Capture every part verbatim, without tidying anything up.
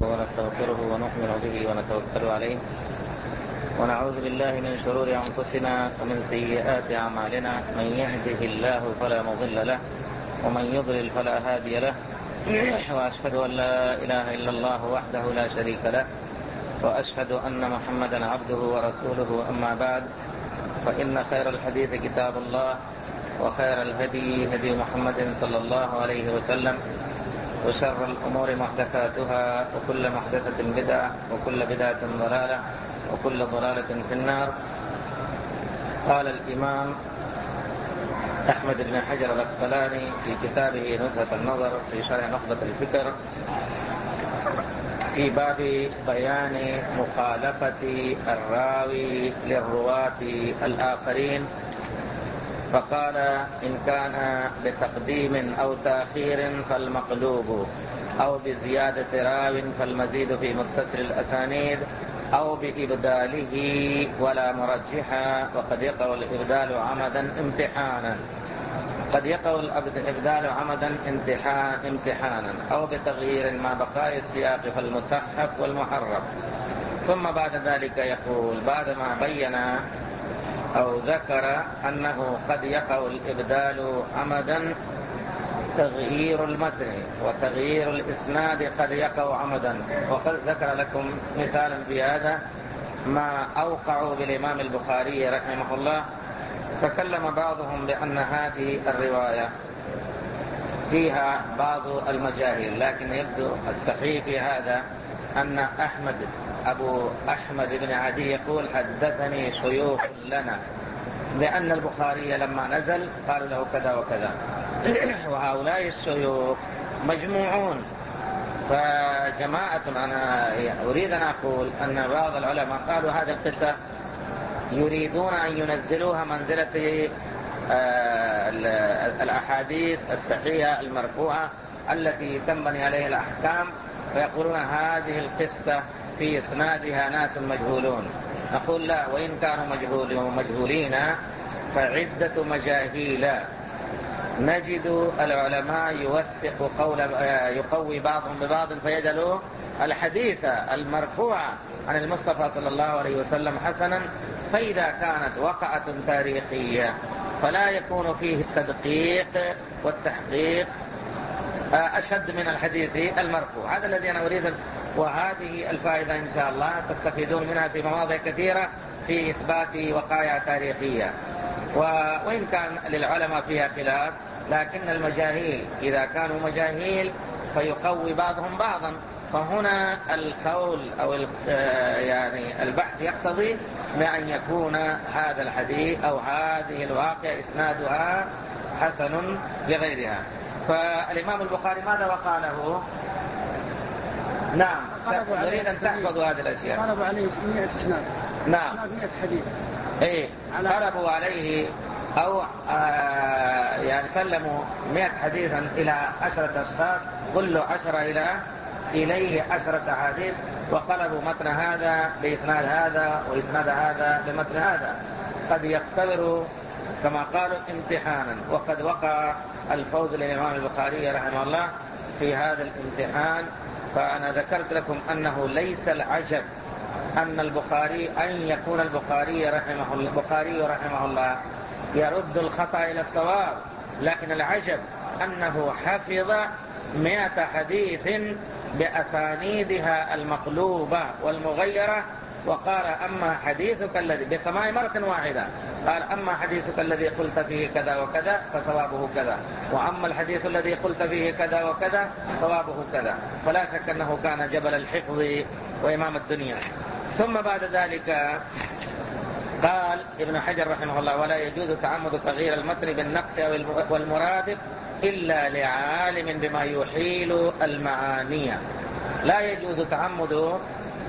ونستغفره ونؤمن به ونتوكل عليه ونعوذ بالله من شرور أنفسنا ومن سيئات أعمالنا. من يهده الله فلا مضل له ومن يضلل فلا هادي له، وأشهد أن لا إله إلا الله وحده لا شريك له، وأشهد أن محمدا عبده ورسوله. أما بعد، فإن خير الحديث كتاب الله، وخير الهدي هدي محمد صلى الله عليه وسلم، وشر الأمور محدثاتها، وكل محدثة بدعة، وكل بدعة ضلالة، وكل ضلالة في النار. قال الإمام أحمد بن حجر العسقلاني في كتابه نزهة النظر في شرح نخبة الفكر في باب بيان مخالفة الراوي للرواة الآخرين، فقال: إن كان بتقديم أو تأخير فالمقلوب، أو بزيادة راو فالمزيد في متصل الأسانيد، أو بإبداله ولا مرجحا. وقد يقع الإبدال عمدا امتحانا قد يقع الإبدال عمدا امتحانا أو بتغيير مع بقاء السياق فالمصحف والمحرف. ثم بعد ذلك يقول، بعدما بين أو ذكر أنه قد يقع الإبدال عمدا، تغيير المتن وتغيير الإسناد قد يقع عمدا. وقد ذكر لكم مثالا في هذا ما أوقعوا بالإمام البخاري رحمه الله. تكلم بعضهم بأن هذه الرواية فيها بعض المجاهيل، لكن يبدو الصحيح في هذا أن أحمد أبو أحمد بن عدي يقول: حدثني شيوخ لنا، لأن البخاري لما نزل قالوا له كذا وكذا، وهؤلاء الشيوخ مجموعون. فجماعة، أنا أريد أن أقول أن بعض العلماء قالوا هذه القصة يريدون أن ينزلوها منزلة الأحاديث الصحيحة المرفوعة التي تنبني عليها الأحكام، فيقولون هذه القصة في إسنادها ناس مجهولون. نقول لا، وإن كانوا مجهولين فعدة مجاهيل. نجد العلماء يوثق قول يقوي بعضهم ببعض، فيجعلوا الحديث المرفوع عن المصطفى صلى الله عليه وسلم حسنا. فإذا كانت وقعة تاريخية فلا يكون فيه التدقيق والتحقيق أشد من الحديث المرفوع. هذا الذي أنا أريد، وهذه الفائدة إن شاء الله تستفيدون منها في مواضع كثيرة في إثبات وقائع تاريخية. وإن كان للعلماء فيها خلاف، لكن المجاهيل إذا كانوا مجاهيل فيقوي بعضهم بعضا. فهنا القول أو يعني البحث يقتضي بأن يكون هذا الحديث أو هذه الواقع إسنادها حسن لغيرها. فالإمام البخاري ماذا وقاله؟ نعم، نريد أن تحفظوا هذه الأشياء. قلبوا عليه مئة إسناد. نعم، مئة حديث. إيه، قلبوا عليه أو آه يعني سلموا مئة حديثا إلى عشرة أشخاص، كل عشرة إلى إليه عشرة أحاديث، وقلبوا متن هذا بإسناد هذا وإسناد هذا بمتن هذا. قد يختبروا كما قالوا امتحانا، وقد وقع الفوز للإمام البخاري رحمه الله في هذا الامتحان. فأنا ذكرت لكم أنه ليس العجب أن البخاري أن يكون البخاري رحمه الله البخاري رحمه الله يرد الخطأ إلى الصواب، لكن العجب أنه حفظ مئة حديث بأسانيدها المقلوبة والمغيرة، وقال: أما حديثك الذي بسماع مرة واحدة، قال: أما حديثك الذي قلت فيه كذا وكذا فصوابه كذا، وأما الحديث الذي قلت فيه كذا وكذا صوابه كذا. فلا شك أنه كان جبل الحفظ وإمام الدنيا. ثم بعد ذلك قال ابن حجر رحمه الله: ولا يجوز تعمد تغيير المتن بالنقص أو المرادف إلا لعالم بما يحيل المعاني. لا يجوز تعمد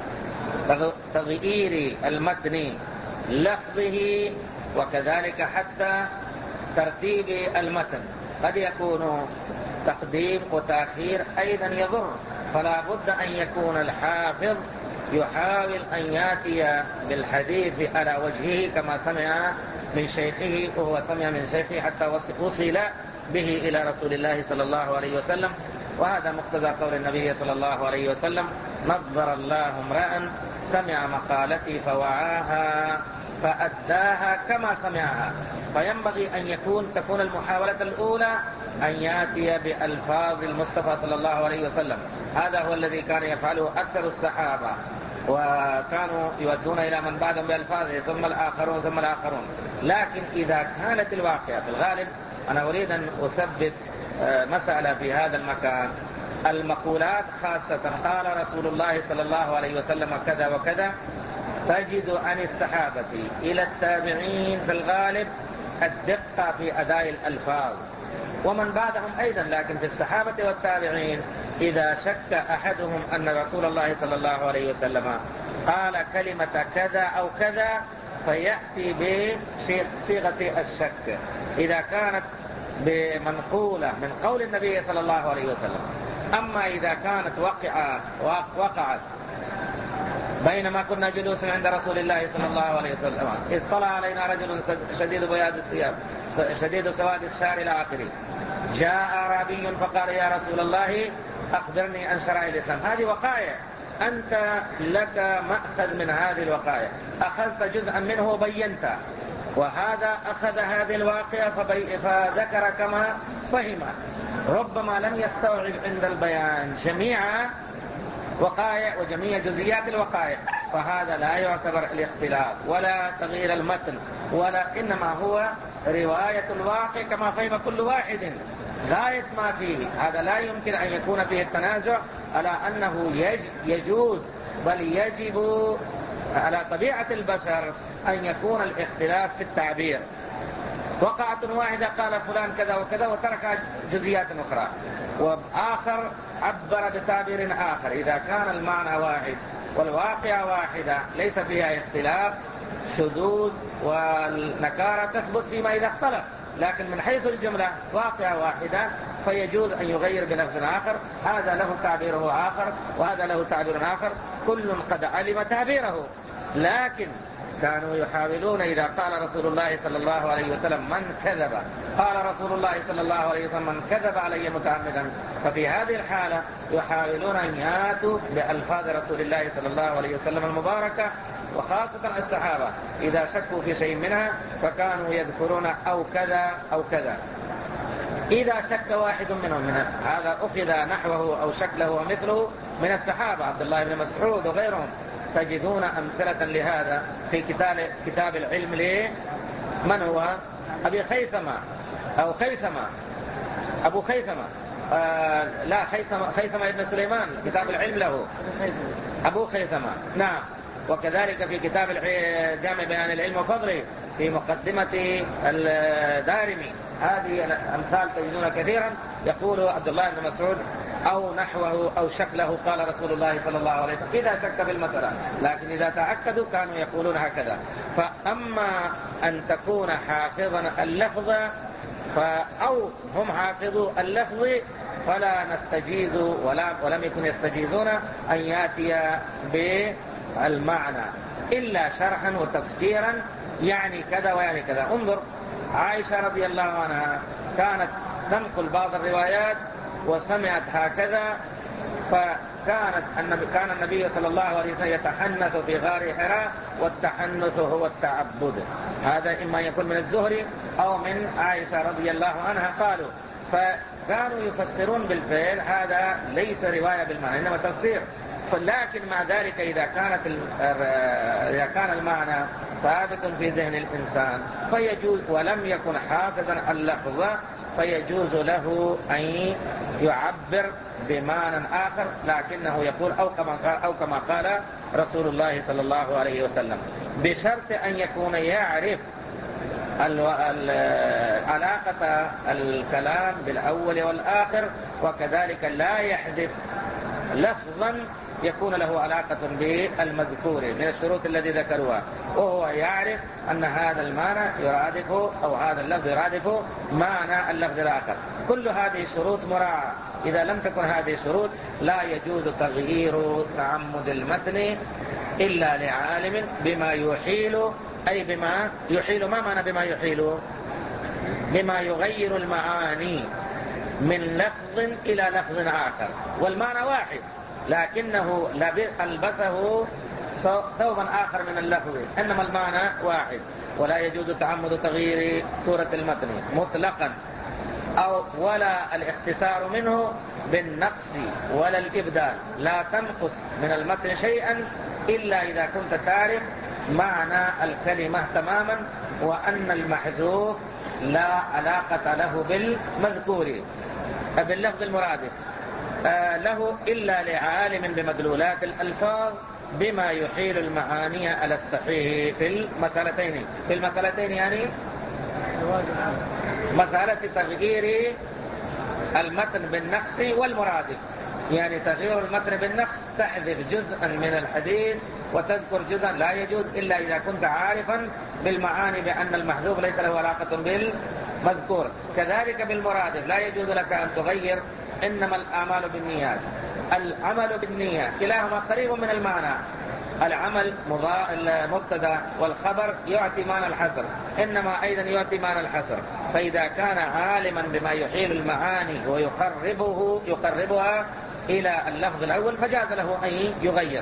تغيير المتن لفظه، وكذلك حتى ترتيب المتن. قد يكون تقديم وتأخير أيضا يضر، فلا بد أن يكون الحافظ يحاول أن يأتي بالحديث على وجهه كما سمع من شيخه، وهو سمع من شيخه حتى وصل به إلى رسول الله صلى الله عليه وسلم. وهذا مقتضى قول النبي صلى الله عليه وسلم: نظر الله امرأ سمع مقالتي فوعاها فأداها كما سمعها. فينبغي أن يكون تكون المحاولة الأولى أن يأتي بألفاظ المصطفى صلى الله عليه وسلم. هذا هو الذي كان يفعله أكثر الصحابة، وكانوا يودون إلى من بعدهم بألفاظه ثم الآخرون ثم الآخرون. لكن إذا كانت الواقعة في الغالب، أنا أريد أن أثبت مسألة في هذا المكان، المقولات خاصة قال رسول الله صلى الله عليه وسلم كذا وكذا، تجد عن الصحابة إلى التابعين في الغالب الدقة في أداء الألفاظ، ومن بعدهم أيضا. لكن في الصحابة والتابعين إذا شك أحدهم أن رسول الله صلى الله عليه وسلم قال كلمة كذا أو كذا فيأتي بصيغة الشك إذا كانت بمنقولة من قول النبي صلى الله عليه وسلم. أما إذا كانت وقع وقعت بينما كنا جلوسا عند رسول الله صلى الله عليه وسلم إذ طلع علينا رجل شديد بياض الثياب شديد سواد الشعر إلى آخره، جاء أعرابي فقال يا رسول الله أخبرني عن شرائع الإسلام. هذه وقائع، أنت لك مأخذ من هذه الوقائع، أخذت جزءا منه وبينت، وهذا أخذ هذه الواقعة فذكر كما فهم، ربما لم يستوعب عند البيان جميع وقائع وجميع جزئيات الوقائع، فهذا لا يعتبر الاختلاف ولا تغيير المتن، ولا إنما هو رواية الواقع كما فهم كل واحد غاية ما فيه. هذا لا يمكن أن يكون فيه التنازع على أنه يجوز بل يجب على طبيعة البشر أن يكون الاختلاف في التعبير. وقعت واحدة قال فلان كذا وكذا وترك جزئيات أخرى، وآخر عبر بتعبير آخر. إذا كان المعنى واحد والواقع واحدة ليس فيها اختلاف، شذوذ والنكارة تثبت فيما إذا اختلف. لكن من حيث الجملة واقعة واحدة فيجوز أن يغير بلفظ آخر، هذا له تعبيره آخر وهذا له تعبير آخر، كل قد علم تعبيره. لكن كانوا يحاولون إذا قال رسول الله صلى الله عليه وسلم من كذب، قال رسول الله صلى الله عليه وسلم من كذب علي متعمدا، ففي هذه الحالة يحاولون أن ياتوا بألفاظ رسول الله صلى الله عليه وسلم المباركة. وخاصة الصحابة إذا شكوا في شيء منها فكانوا يذكرون أو كذا أو كذا. إذا شك واحد منهم منها هذا أخذ نحوه أو شكله ومثله من الصحابة، عبد الله بن مسعود وغيرهم. تجدون أمثلة لهذا في كتاب كتاب العلم ليه من هو أبي خيثمة أو خيثمة أبو خيثمة آه لا خيثمة خيثمة ابن سليمان، كتاب العلم له أبو خيثمة. نعم. وكذلك في كتاب جامع بيان العلم وفضله في مقدمة الدارمي. هذه الأمثال تجدون كثيرا يقول عبد الله بن مسعود أو نحوه أو شكله قال رسول الله صلى الله عليه وسلم إذا شك في المسألة. لكن إذا تأكدوا كانوا يقولون هكذا. فأما أن تكون حافظا اللفظ أو هم حافظوا اللفظ فلا نستجيز ولا ولم يكن يستجيزون أن يأتي بالمعنى إلا شرحا وتفسيرا، يعني كذا ويعني كذا. انظر عائشة رضي الله عنها كانت تنقل بعض الروايات وسمعت هكذا، فكانت النبي كان النبي صلى الله عليه وسلم يتحنث في غار حراء، والتحنث هو التعبد. هذا إما يكون من الزهري أو من عائشة رضي الله عنها قالوا، فكانوا يفسرون بالفعل. هذا ليس رواية بالمعنى إنما تفسير. لكن مع ذلك إذا كانت إذا كان المعنى ثابت في ذهن الإنسان فيجوز، ولم يكن حافظا اللفظ فيجوز له أن يعبر بمعنى آخر، لكنه يقول أو كما قال, أو كما قال رسول الله صلى الله عليه وسلم، بشرط أن يكون يعرف علاقة الكلام بالأول والآخر، وكذلك لا يحذف لفظا يكون له علاقة بالمذكور من الشروط الذي ذكروها، وهو يعرف أن هذا المعنى يرادفه أو هذا اللفظ يرادفه معنى اللفظ الآخر. كل هذه الشروط مراعاة. إذا لم تكن هذه الشروط لا يجوز تغيير تعمد المتن إلا لعالم بما يحيل، أي بما يحيل. ما معنى بما يحيل؟ بما يغير المعاني من لفظ إلى لفظ آخر والمعنى واحد. لكنه ألبسه ثوبا آخر من اللفظ، إنما المعنى واحد. ولا يجوز تعمد تغيير سورة المتن مطلقا أو ولا الاختصار منه بالنقص ولا الإبدال. لا تنقص من المتن شيئا إلا إذا كنت تعرف معنى الكلمة تماما، وأن المحذوف لا علاقة له بالمذكور باللفظ المرادف له إلا لعالم بمدلولات الألفاظ بما يحيل المعاني على الصحيح في المسألتين في المسألتين يعني مسألة تغيير المتن بالنقص والمرادف. يعني تغيير المتن بالنقص تحذف جزءا من الحديث وتذكر جزءا، لا يجوز إلا إذا كنت عارفا بالمعاني بأن المحذوف ليس له علاقة بالمذكور. كذلك بالمرادف لا يجوز لك أن تغير إنما الأعمال بالنيات. العمل بالنية كلاهما قريب من المعنى. العمل المبتدا والخبر يعطي معنى الحصر، إنما أيضا يعطي معنى الحصر. فإذا كان عالما بما يحيل المعاني ويقربه يقربها إلى اللفظ الأول فجاز له أن يغير.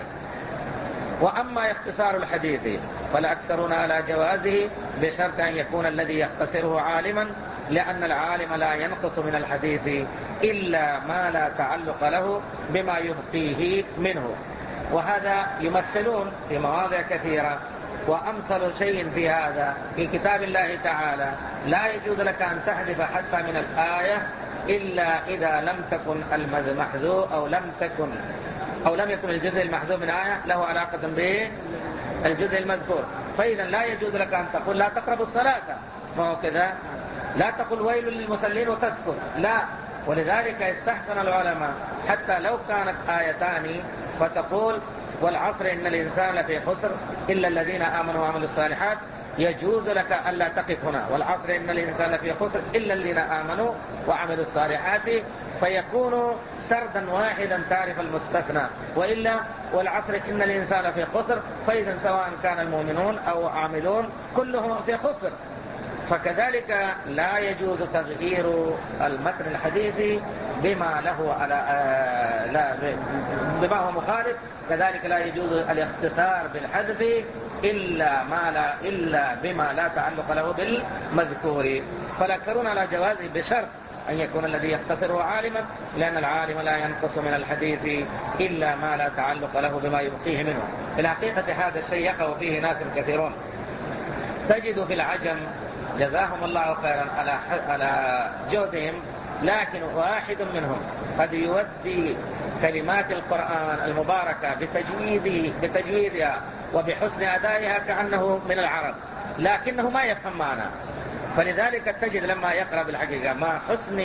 وأما اختصار الحديث فالأكثرون على جوازه بشرط أن يكون الذي يختصره عالما، لأن العالم لا ينقص من الحديث إلا ما لا تعلق له بما يبقيه منه. وهذا يمثلون في مواضع كثيرة. وأمثل شيء في هذا في كتاب الله تعالى: لا يجوز لك أن تحذف حتى من الآية إلا إذا لم تكن المحذوف أو لم تكن أو لم يكن الجزء المحذوف من آية له علاقة بالجزء المذكور. فإذا لا يجوز لك أن تقول لا تقربوا الصلاة، ما هو كذا، لا تقول ويل للمصلين وتسكت، لا. ولذلك استحسن العلماء حتى لو كانت آيتان فتقول والعصر إن الإنسان لفي خسر إلا الذين آمنوا وعملوا الصالحات، يجوز لك ألا تقف هنا والعصر إن الإنسان لفي خسر إلا الذين آمنوا وعملوا الصالحات، فيكون سردا واحدا تعرف المستثنى. وإلا والعصر إن الإنسان لفي خسر، فإذا سواء كان المؤمنون أو عاملون كلهم في خسر. فكذلك لا يجوز تغيير المتن الحديثي بما له على آه لا بما هو مخالف. كذلك لا يجوز الاختصار بالحذف إلا ما لا إلا بما لا تعلق له بالمذكور. فالأكثرون على جوازه بشرط أن يكون الذي يختصره عالما، لأن العالم لا ينقص من الحديث إلا ما لا تعلق له بما يبقيه منه. في الحقيقة هذا الشيء يقع فيه ناس كثيرون. تجد في العجم جزاهم الله خيرا على على جهدهم، لكن واحد منهم قد يودي كلمات القرآن المباركة بتجويد بتجويدها وبحسن أدائها كأنه من العرب، لكنه ما يفهم معنى. فلذلك تجد لما يقرأ بالحقيقة مع حسن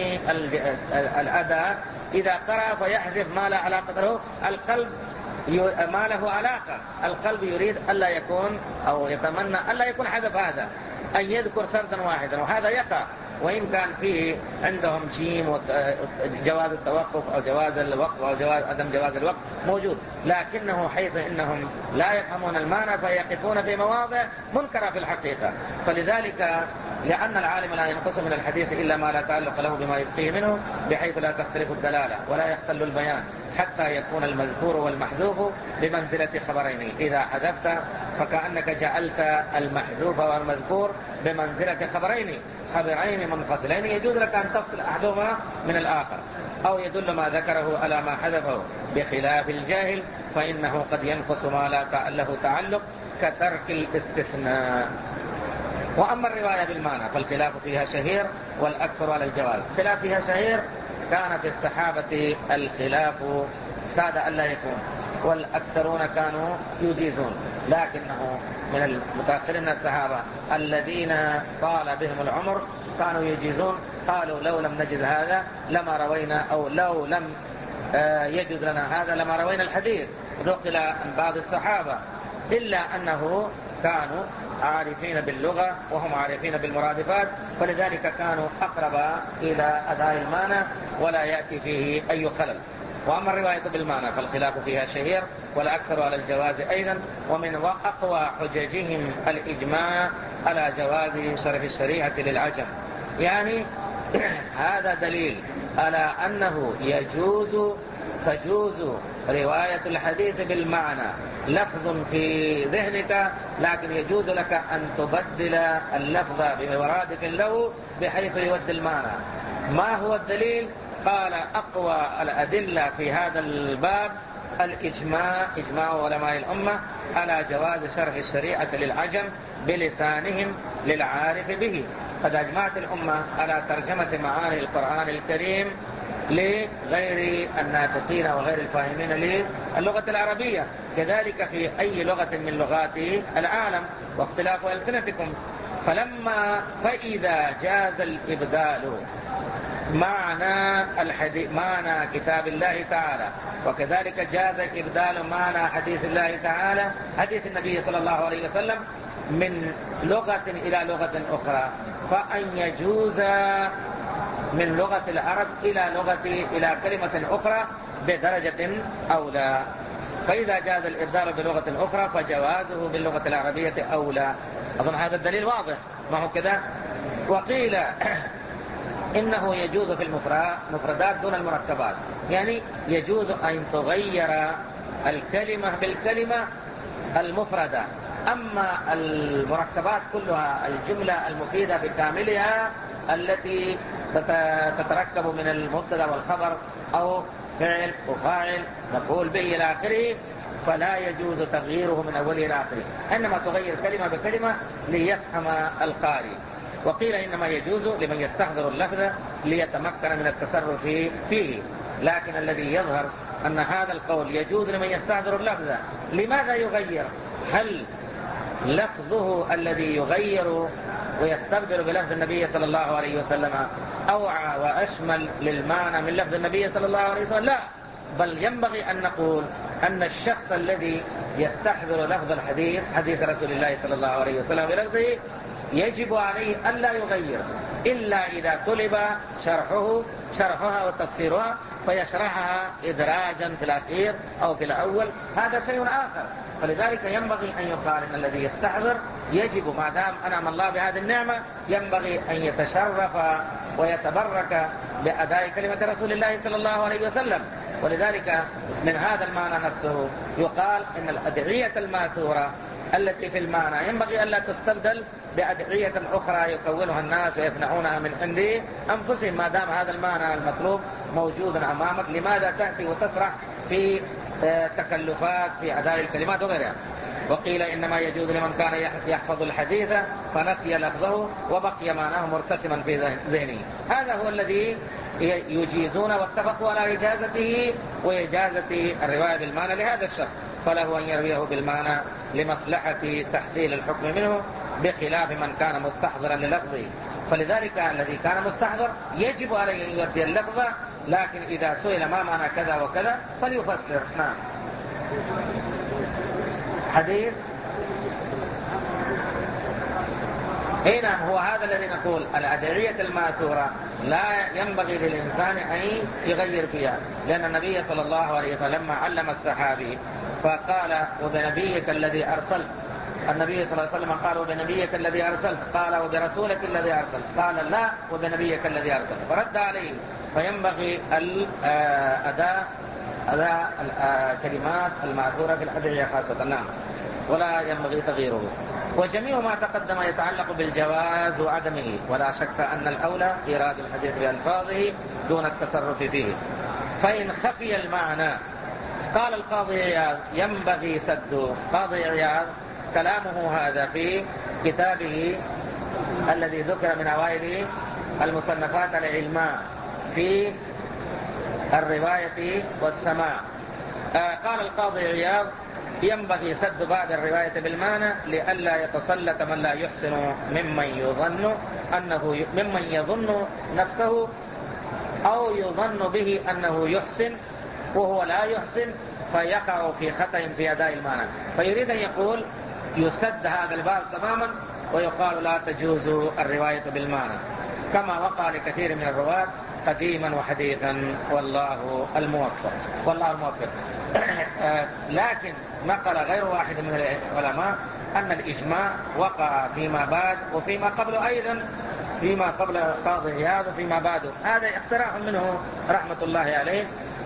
الأداء إذا قرأ فيحذف ما لا علاقة له، القلب ما له علاقة، القلب يريد ألا يكون أو يتمنى ألا يكون حذف هذا، أن يذكر سردا واحدا، وهذا يقع وإن كان فيه عندهم جيم جواز التوقف أو جواز الوقف أو جواز عدم جواز الوقف موجود، لكنه حيث إنهم لا يفهمون المعنى فيقفون في مواضع منكرة في الحقيقة. فلذلك لأن العالم لا ينقص من الحديث إلا ما لا تعلق له بما يبقيه منه، بحيث لا تختلف الدلالة ولا يختل البيان حتى يكون المذكور والمحذوف بمنزلة خبرين. إذا حذفت فكأنك جعلت المحذوف والمذكور بمنزلة خبرين خبرين منفصلين، يجوز لك أن تفصل أحدهما من الآخر، أو يدل ما ذكره على ما حذفه، بخلاف الجاهل فإنه قد ينقص ما لا له تعلق كترك الاستثناء. وأما الرواية بالمعنى فالخلاف فيها شهير والأكثر على الجواز. الخلاف فيها شهير كان في الصحابة الخلاف كاد ألا يكون، والأكثرون كانوا يجيزون، لكنه من المتأخرين من الصحابة الذين طال بهم العمر كانوا يجيزون. قالوا لو لم نجد هذا لما روينا، أو لو لم يجد لنا هذا لما روينا الحديث. نقل عن بعض الصحابة إلا أنه كانوا عارفين باللغة وهم عارفين بالمرادفات، فلذلك كانوا أقرب إلى أداء المعنى ولا يأتي فيه أي خلل. وأما الرواية بالمعنى فالخلاف فيها شهير والأكثر على الجواز أيضا. ومن أقوى حججهم الإجماع على جواز شرح الشريعة للعجم، يعني هذا دليل على أنه يجوز تجوز رواية الحديث بالمعنى لفظ في ذهنك، لكن يجوز لك أن تبدل اللفظ بمرادف له بحيث يودي المعنى. ما هو الدليل؟ قال أقوى الأدلة في هذا الباب الإجماع، إجماع علماء الأمة على جواز شرح الشريعة للعجم بلسانهم للعارف به. قد أجمعت الأمة على ترجمة معاني القرآن الكريم لغير الناطقين وغير الفاهمين للغة العربية، كذلك في أي لغة من لغات العالم واختلاف ألسنتكم. فلما فإذا جاز الإبدال معنى الحديث معنى كتاب الله تعالى، وكذلك جاز إبدال معنى حديث الله تعالى حديث النبي صلى الله عليه وسلم من لغة إلى لغة أخرى، فأن يجوز من لغة العرب إلى لغة إلى كلمة أخرى بدرجة أولى. فإذا جاز الإبدال بلغة أخرى فجوازه باللغة العربية أولى. أظن هذا الدليل واضح، ما هو كذا؟ وقيل إنه يجوز في المفردات دون المركبات، يعني يجوز أن تغير الكلمة بالكلمة المفردة، أما المركبات كلها الجملة المفيدة بكاملها التي تتركب من المبتدا والخبر أو فعل وفاعل مفعول به إلى آخره، فلا يجوز تغييره من أوله إلى آخره، إنما تغير كلمة بكلمة ليفهم القارئ. وقيل إنما يجوز لمن يستحضر اللفظ ليتمكن من التصرف فيه، لكن الذي يظهر أن هذا القول يجوز لمن يستحضر اللفظ. لماذا يغير؟ هل لفظه الذي يغير ويستبدل بلفظ النبي صلى الله عليه وسلم أوعى وأشمل للمعنى من لفظ النبي صلى الله عليه وسلم؟ لا، بل ينبغي أن نقول أن الشخص الذي يستحضر لفظ الحديث حديث رسول الله صلى الله عليه وسلم بلفظه يجب عليه أن لا يغير إلا إذا طلب شرحه شرحها وتفسيرها فيشرحها إدراجا في الأخير أو في الأول، هذا شيء آخر. فلذلك ينبغي أن يقال أن الذي يستحضر يجب ما دام أنعم الله بهذه النعمة ينبغي أن يتشرف ويتبرك بأداء كلمة رسول الله صلى الله عليه وسلم. ولذلك من هذا المعنى نفسه يقال أن الأدعية الماثورة التي في المعنى ينبغي ألا تستبدل بأدعية أخرى يكونها الناس ويصنعونها من عند أنفسهم، ما دام هذا المعنى المطلوب موجود أمامك. لماذا تأتي وتسرح في تكلفات في أداء الكلمات وغيرها؟ وقيل إنما يجوز لمن كان يحفظ الحديث فنسي لفظه وبقي معناه مرتسما في ذهنه. هذا هو الذي يجيزون واتفقوا على إجازته وإجازة الرواية بالمعنى لهذا الشخص، فله أن يرويه بالمعنى لمصلحة تحصيل الحكم منه، بخلاف من كان مستحضرا للفظه. فلذلك الذي كان مستحضر يجب عليه أن يؤدي اللفظ، لكن إذا سئل ما معنى كذا وكذا فليفسر. نعم. حديث هنا هو هذا الذي نقول الأدعية الماثورة لا ينبغي للإنسان أن يغير فيها، لأن النبي صلى الله عليه وسلم لما علم الصحابي فقال وبنبيك الذي أرسلت، النبي صلى الله عليه وسلم قال وبنبيك الذي أرسلت، قال وبرسولك الذي أرسلت، قال لا وبنبيك الذي أرسلت، فرد عليه. فينبغي الأداء أداء الكلمات الماثورة في الأدعية خاصة، نعم، ولا ينبغي تغييره. وجميع ما تقدم يتعلق بالجواز وعدمه، ولا شك أن الأولى إيراد الحديث بألفاظه دون التصرف فيه. فإن خفي المعنى قال القاضي عياض ينبغي سده. قاضي عياض كلامه هذا في كتابه الذي ذكر من أوائل المصنفات العلماء في الرواية والسماع. آه قال القاضي عياض ينبغي سد بعد الرواية بالمعنى لئلا يتسلط من لا يحسن ممن يظن أنه ممن يظن نفسه أو يظن به أنه يحسن وهو لا يحسن فيقع في خطأ في أداء المعنى. فيريد أن يقول يسد هذا الباب تماما ويقال لا تجوز الرواية بالمعنى، كما وقع لكثير من الرواة قديما وحديثا، والله الموفق والله الموفق. لكن نقل غير واحد من العلماء أن الإجماع وقع فيما بعد وفيما قبل أيضا، فيما قبل قاضي عياض وفيما بعده. هذا اقتراح منه رحمة الله عليه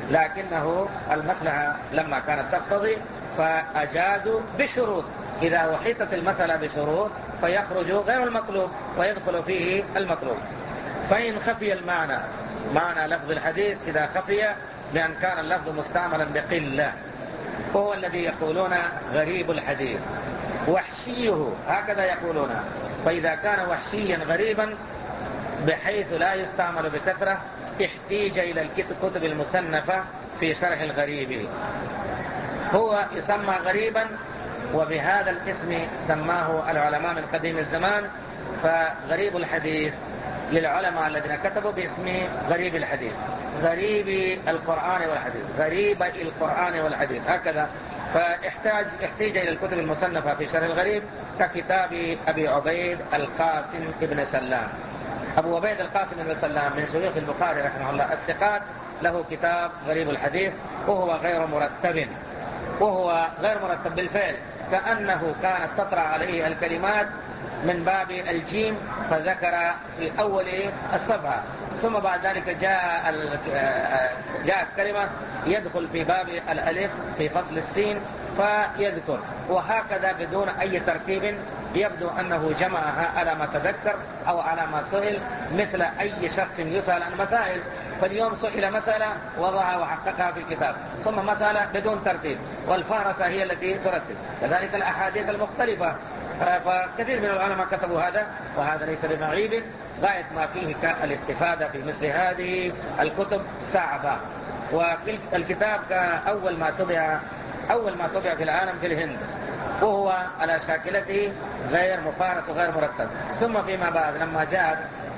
لكنه المصلحة لما كانت تقتضي فأجازوا بشروط. إذا أحيطت المسألة بشروط فيخرج غير المطلوب ويدخل فيه المطلوب. فإن خفي المعنى، معنى لفظ الحديث إذا خفي بأن كان اللفظ مستعملا بقلة، وهو الذي يقولون غريب الحديث. وحشيه هكذا يقولون، فإذا كان وحشيا غريبا بحيث لا يستعمل بكثرة احتيج إلى الكتب المصنفة في شرح الغريب. هو يسمى غريبا، وبهذا الاسم سماه العلماء من قديم الزمان. فغريب الحديث للعلماء الذين كتبوا باسم غريب الحديث، غريب القرآن والحديث، غريب القرآن والحديث، هكذا. فاحتاج احتيج إلى الكتب المصنفة في شرح الغريب ككتاب أبي عبيد القاسم ابن سلام. أبو عبيد القاسم ابن سلام من شيوخ البخاري رحمه الله الثقات، له كتاب غريب الحديث، وهو غير مرتب، وهو غير مرتب بالفعل، كأنه كانت تطرأ عليه الكلمات من باب الجيم فذكر في أول الصفحة، ثم بعد ذلك جاء جاءت كلمة يدخل في باب الألف في فصل السين فيذكر، وهكذا بدون أي ترتيب. يبدو أنه جمعها على ما تذكر أو على ما سئل، مثل أي شخص يسأل عن مسائل، فاليوم سئل مسألة وضعها وحققها في الكتاب، ثم مسألة بدون ترتيب، والفهرسة هي التي ترتب. كذلك الأحاديث المختلفة، فكثير من العلماء كتبوا هذا، وهذا ليس بمعيب. غاية ما فيه الاستفادة في مثل هذه الكتب صعبة. والكتاب أول ما طبع أول ما طبع في العالم في الهند، وهو على شاكلته غير مفارس وغير مرتب. ثم فيما بعد لما جاء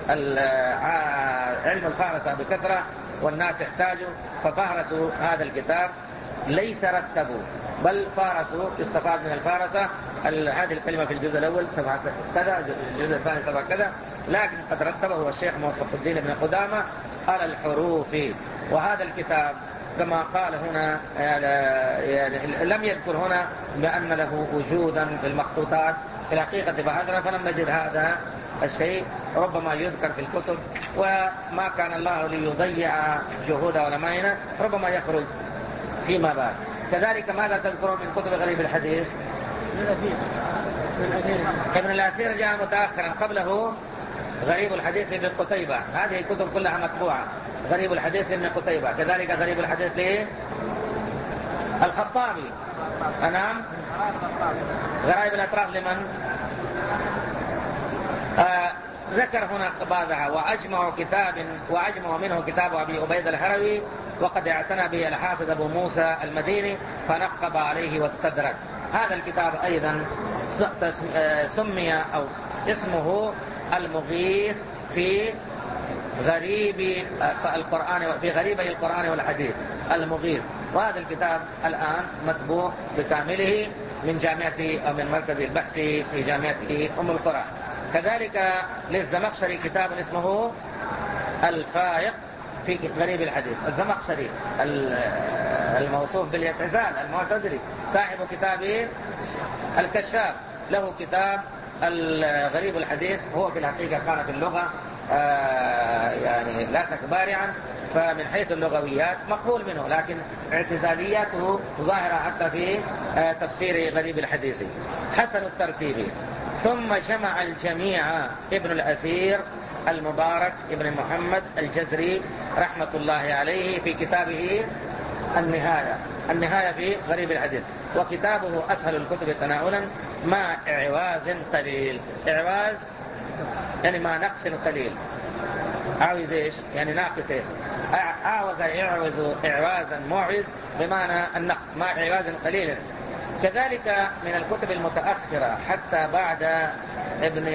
علم الفهرسة بكثرة والناس احتاجوا ففهرسوا هذا الكتاب، ليس رتبوا بل فارسوا. يستفاد من الفارسة هذه الكلمة في الجزء الأول سبعة كذا، الجزء الثاني سبعة كذا، لكن قد رتبه الشيخ موفق الدين بن قدامة على الحروف. وهذا الكتاب كما قال هنا يعني لم يذكر هنا بأن له وجودا في المخطوطات، في الحقيقة بحثنا فلم نجد هذا الشيء. ربما يذكر في الكتب، وما كان الله ليضيع جهود علمائنا، ربما يخرج فيما بعد. كذلك ماذا تذكرون من كتب غريب الحديث؟ ابن الأثير جاء متأخرا، قبله غريب الحديث لابن قتيبة، هذه الكتب كلها مطبوعة. غريب الحديث لابن قتيبة، كذلك غريب الحديث للخطابي. نعم، غرائب الأطراف لمن؟ آه ذكر هنا بعضها. وأجمع كتاب وأجمع منه كتاب أبي عبيد الهروي، وقد اعتنى به الحافظ أبو موسى المديني فنقب عليه واستدرك. هذا الكتاب أيضا سمي أو اسمه المغيث في غريب القرآن، في غريبي القرآن والحديث، المغيث. وهذا الكتاب الآن مطبوع بكامله من جامعة أو من مركز البحث في جامعة أم القرى. كذلك للزمخشري كتاب اسمه الفائق في غريب الحديث. الزمخشري الموصوف بالاعتزال المعتزلي صاحب كتاب الكشاف، له كتاب الغريب الحديث. هو في الحقيقة كان في اللغة آه يعني لا شك بارعا، فمن حيث اللغويات مقبول منه، لكن اعتزالياته ظاهرة حتى في آه تفسير غريب الحديث. حسن الترتيب. ثم جمع الجميع ابن الأثير المبارك ابن محمد الجزري رحمة الله عليه في كتابه النهاية النهاية في غريب الحديث، وكتابه أسهل الكتب تناولا مع إعواز قليل. إعواز يعني ما نقص قليل. عاوز إيش؟ يعني ناقص إيش؟ أعوز يعوز إعوازا معوز بمعنى النقص مع إعواز قليل. كذلك من الكتب المتأخرة حتى بعد ابن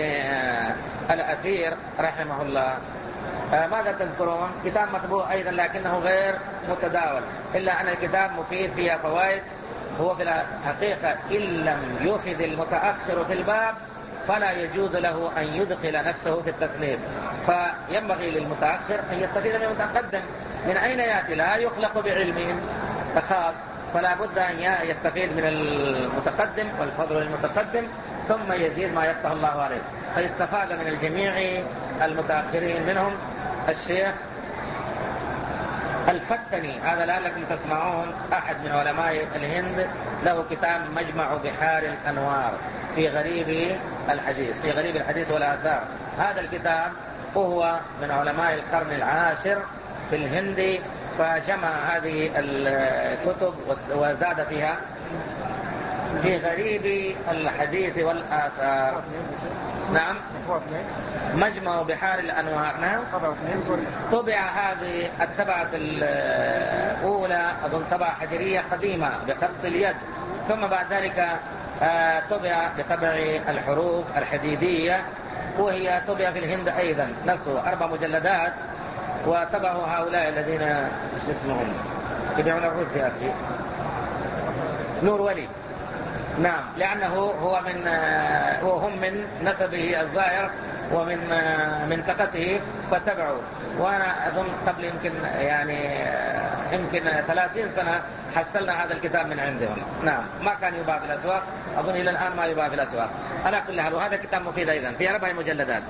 الأثير رحمه الله، ماذا تذكرون؟ كتاب مطبوع أيضا لكنه غير متداول، إلا أن الكتاب مفيد فيها فوائد. هو في الحقيقة إن لم يفد المتأخر في الباب فلا يجوز له أن يدخل نفسه في التصنيف، فينبغي للمتأخر أن يستفيد من المتقدم. من أين يأتي؟ لا يخلق بعلم خاص، فلا بد أن يستفيد من المتقدم، والفضل للمتقدم، ثم يزيد ما يفتح الله عليه. فيستفاد من الجميع المتأخرين منهم الشيخ الفتني هذا لعلكم تسمعون، أحد من علماء الهند، له كتاب مجمع بحار الأنوار في غريب الحديث في غريب الحديث والآثار. هذا الكتاب وهو من علماء القرن العاشر في الهند، فجمع هذه الكتب وزاد فيها في غريب الحديث والآثار. نعم، مجمع بحار الأنوار. نعم، طبع هذه الطبعة الأولى أظن طبعة حجرية قديمة بخط اليد، ثم بعد ذلك طبع بطبع الحروف الحديدية، وهي طبع في الهند أيضا نفسه أربع مجلدات، وطبعوا هؤلاء الذين ايش اسمهم يبيعون الرز يا أخي، نور ولي. نعم، لأنه هو من وهم من نسبه الظاهر ومن منطقته فتبعوا. وأنا أظن قبل يمكن يعني يمكن ثلاثين سنة حصلنا هذا الكتاب من عندهم. نعم، ما كان يباع في الأسواق، أظن إلى الآن ما يباع في الأسواق. على كل حال، وهذا كتاب مفيد أيضا في أربع مجلدات.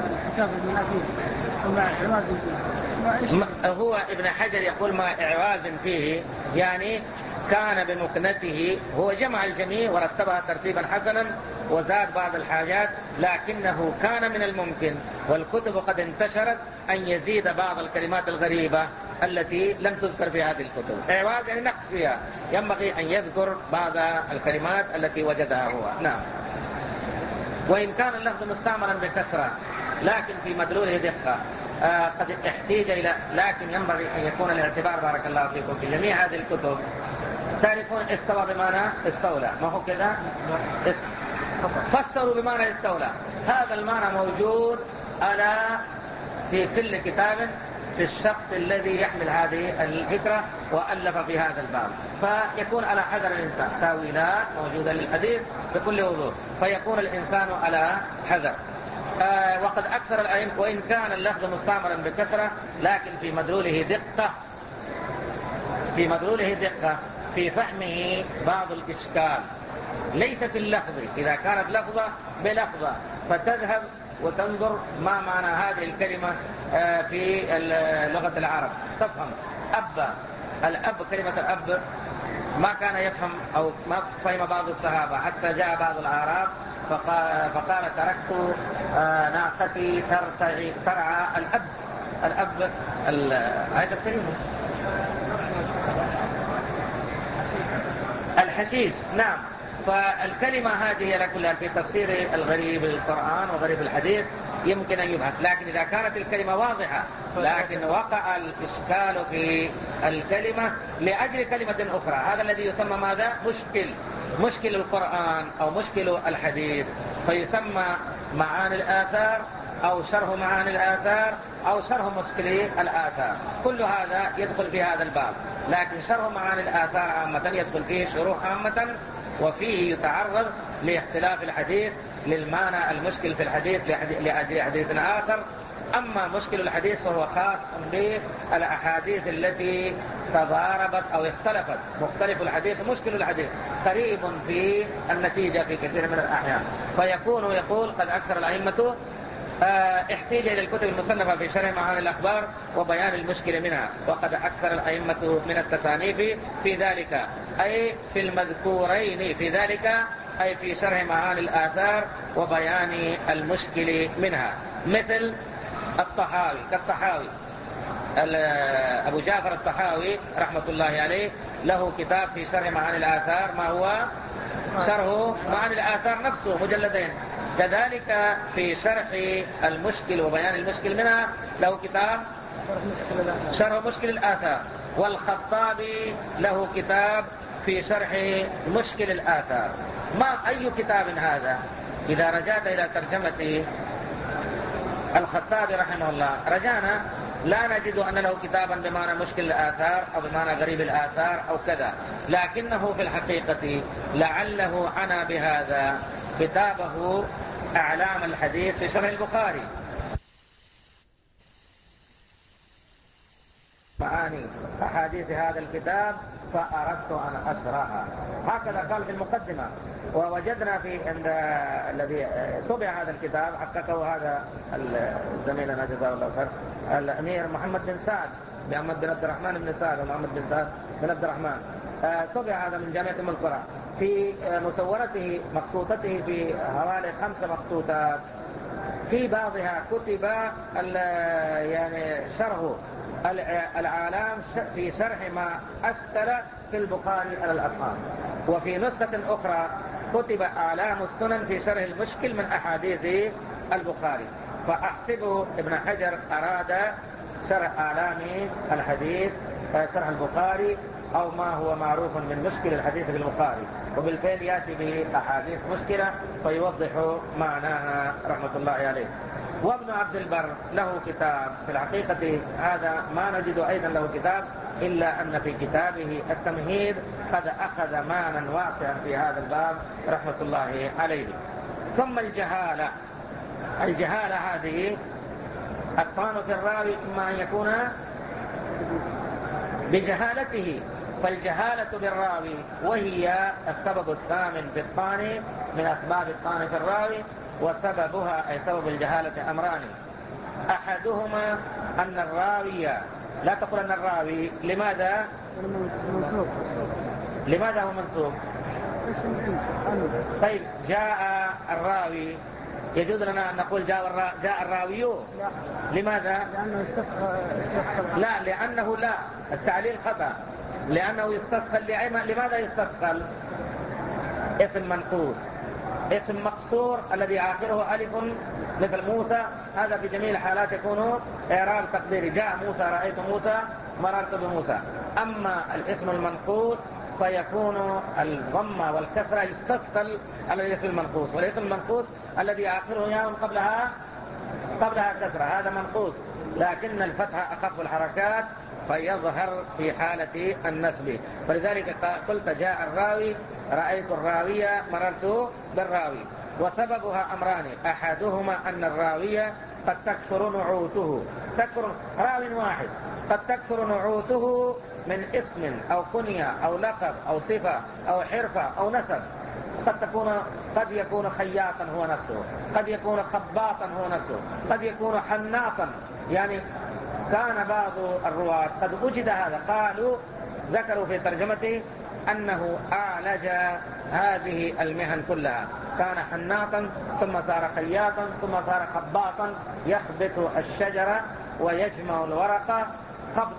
هو ابن حجر يقول ما إعواز فيه، يعني كان بمكنته، هو جمع الجميع ورتبها ترتيبا حسنا وزاد بعض الحاجات، لكنه كان من الممكن والكتب قد انتشرت أن يزيد بعض الكلمات الغريبة التي لم تذكر في هذه الكتب. إعواز يعني نقص فيها، ينبغي أن يذكر بعض الكلمات التي وجدها هو. نعم، وإن كان اللفظ مستعملا بكثرة لكن في مدلوله دقة آه قد احتاج إلى، لكن ينبغي أن يكون الاعتبار بارك الله فيكم في جميع هذه الكتب. تعرفون استوى بمعنى استولى، ما هو كذا؟ فسروا بمعنى استولى، هذا المعنى موجود على في كل كتاب في الشخص الذي يحمل هذه الفكرة وألف في هذا الباب، فيكون على حذر الإنسان. تاويلات موجودة للحديث بكل وضوح، فيكون الإنسان على حذر. آه وقد أكثر الأئمة، وإن كان اللفظ مستعملا بكثرة لكن في مدلوله دقة في مدلوله دقة في فهمه بعض الإشكال، ليس في اللفظ. إذا كانت لفظة بلفظة فتذهب وتنظر ما معنى هذه الكلمة في لغة العرب، تفهم. أب، الأب، كلمة الأب ما كان يفهم أو ما فهم بعض الصحابة، حتى جاء بعض الأعراب فقال, فقال تركت ناقتي ترتعي ترعى الأب. الأب هذا الكلمة الحشيش. نعم، فالكلمة هذه على كلها في تفسير الغريب القرآن وغريب الحديث يمكن أن يبحث، لكن إذا كانت الكلمة واضحة لكن وقع الإشكال في الكلمة لأجل كلمة أخرى، هذا الذي يسمى ماذا؟ مشكل مشكل القرآن أو مشكل الحديث، فيسمى معاني الآثار أو شرح معاني الآثار أو شرح مشكل الآثار. كل هذا يدخل في هذا الباب، لكن شرح معاني الآثار عامة يدخل فيه شروح عامة، وفيه يتعرض لاختلاف الحديث للمعنى المشكل في الحديث لأجل حديث آخر. أما مشكل الحديث فهو خاص بالأحاديث التي تضاربت أو اختلفت. مختلف الحديث ومشكل الحديث قريب في النتيجة في كثير من الأحيان، فيكون يقول قد أكثر الأئمة احتاج إلى الكتب المصنفة في شرح معاني الأخبار وبيان المشكلة منها، وقد أكثر الأئمة من التصانيف في ذلك، أي في المذكورين في ذلك، أي في شرح معاني الآثار وبيان المشكل منها، مثل الطحاوي كالطحاوي أبو جعفر الطحاوي رحمة الله عليه له كتاب في شرح معاني الآثار، ما هو شرح معاني الآثار نفسه مجلدين. كذلك في شرح المشكل وبيان المشكل منها له كتاب شرح مشكل الآثار. والخطابي له كتاب في شرح مشكل الآثار. ما أي كتاب هذا؟ إذا رجعت إلى ترجمة الخطابي رحمه الله رجعنا لا نجد أن له كتابا بمعنى مشكل الآثار أو بمعنى غريب الآثار أو كذا، لكنه في الحقيقة لعله عنى بهذا كتابه أعلام الحديث في شرح البخاري، معاني أحاديث هذا الكتاب فأردت أن أشرحها. هكذا قال في المقدمة. ووجدنا في عند الذي طبع هذا الكتاب حققه هذا الزميل جزاه الله خير الأمير محمد بن سعد محمد بن عبد الرحمن بن سعد ومحمد بن سعد بن عبد الرحمن. طبع هذا من جامعة أم القرى. في مسورته مخطوطته في حوالي خمس مخطوطات، في بعضها كتب يعني شرح العالم في شرح ما أشكل في البخاري على الأفهام، وفي نسخة أخرى كتب أعلام السنن في شرح المشكل من أحاديث البخاري. فأحسب ابن حجر أراد شرح أعلام الحديث شرح البخاري أو ما هو معروف من مشكل الحديث في البخاري، وبالفعل يأتي به أحاديث مشكلة فيوضح معناها رحمة الله عليه. وابن عبد البر له كتاب، في الحقيقة هذا ما نجد أيضا له كتاب، إلا أن في كتابه التمهيد قد أخذ معنى واسعا في هذا الباب رحمة الله عليه. ثم الجهالة. الجهالة هذه الطعن في الراوي إما أن يكون بجهالته، فالجهالة بالراوي وهي السبب الثامن في الطعن من أسباب الطعن في الراوي، وسببها أي سبب الجهالة أمران. أحدهما أن الراوي، لا تقول أن الراوي، لماذا لماذا هو منسوب؟ طيب جاء الراوي، يجوز لنا أن نقول جاء, جاء الراوي؟ لماذا؟ لأنه يستثقل. لا، لأنه لا، التعليل خطأ، لأنه يستثقل. لماذا يستثقل؟ اسم منقوص، اسم مقصور الذي آخره ألف مثل موسى، هذا في جميع الحالات يكون إعراب تقديري، جاء موسى، رأيت موسى، مررت بموسى. أما الاسم المنقوص فيكون الضمة والكسرة يستثقل على الاسم المنقوص، والاسم المنقوص الذي آخره ياء قبلها قبلها كسرة هذا منقوص، لكن الفتح أخف الحركات فيظهر في حالة النسب. فلذلك قلت جاء الراوي، رأيت الراوية، مررت بالراوي. وسببها أمران، أحدهما أن الراوية قد تكثر نعوته، تكثر راوي واحد قد تكثر نعوته من اسم أو كنية أو لقب أو صفة أو حرفة أو نسب. قد تكون قد يكون خياطا هو نفسه، قد يكون خباطا هو نفسه، قد يكون حناطا. يعني كان بعض الرواة قد وجد هذا، قالوا ذكروا في ترجمته أنه أعلج هذه المهن كلها، كان حناطا ثم صار خياطا ثم صار خباطا، يخبط الشجرة ويجمع الورقة خبط